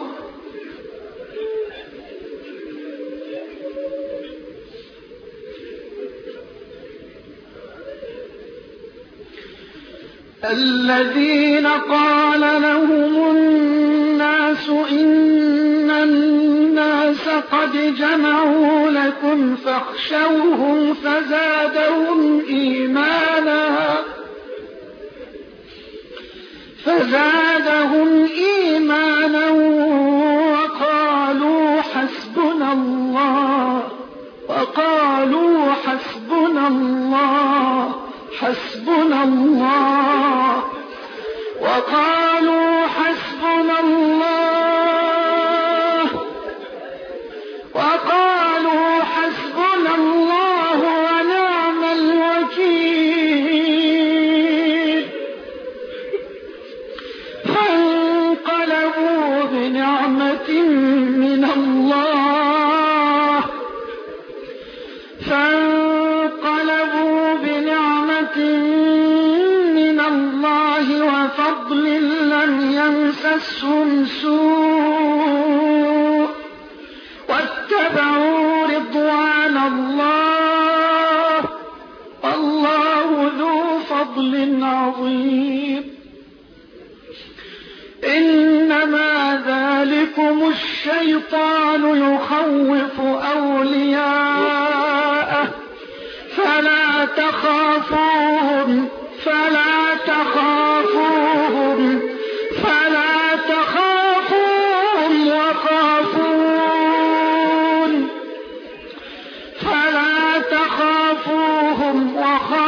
S2: الذين قال لهم الناس إن الناس قد جمعوا لكم فاخشوهم فزادهم إيمانا فزادهم إيمانا وقالوا حسبنا الله وقالوا حسبنا الله حسبنا الله وقالوا حسبنا الله وقالوا حسبنا الله ونعم الوكيل فانقلبوا بنعمة من الله فانقلبوا بنعمة من الله وفضل لم يمسسهم سوء واتبعوا رضوان الله والله ذو فضل عظيم إنما ذلكم الشيطان يخوف أولياءه فلا تخافوهم فلا تخافوهم فلا تخافوهم وخافون فلا تخافوهم وخافون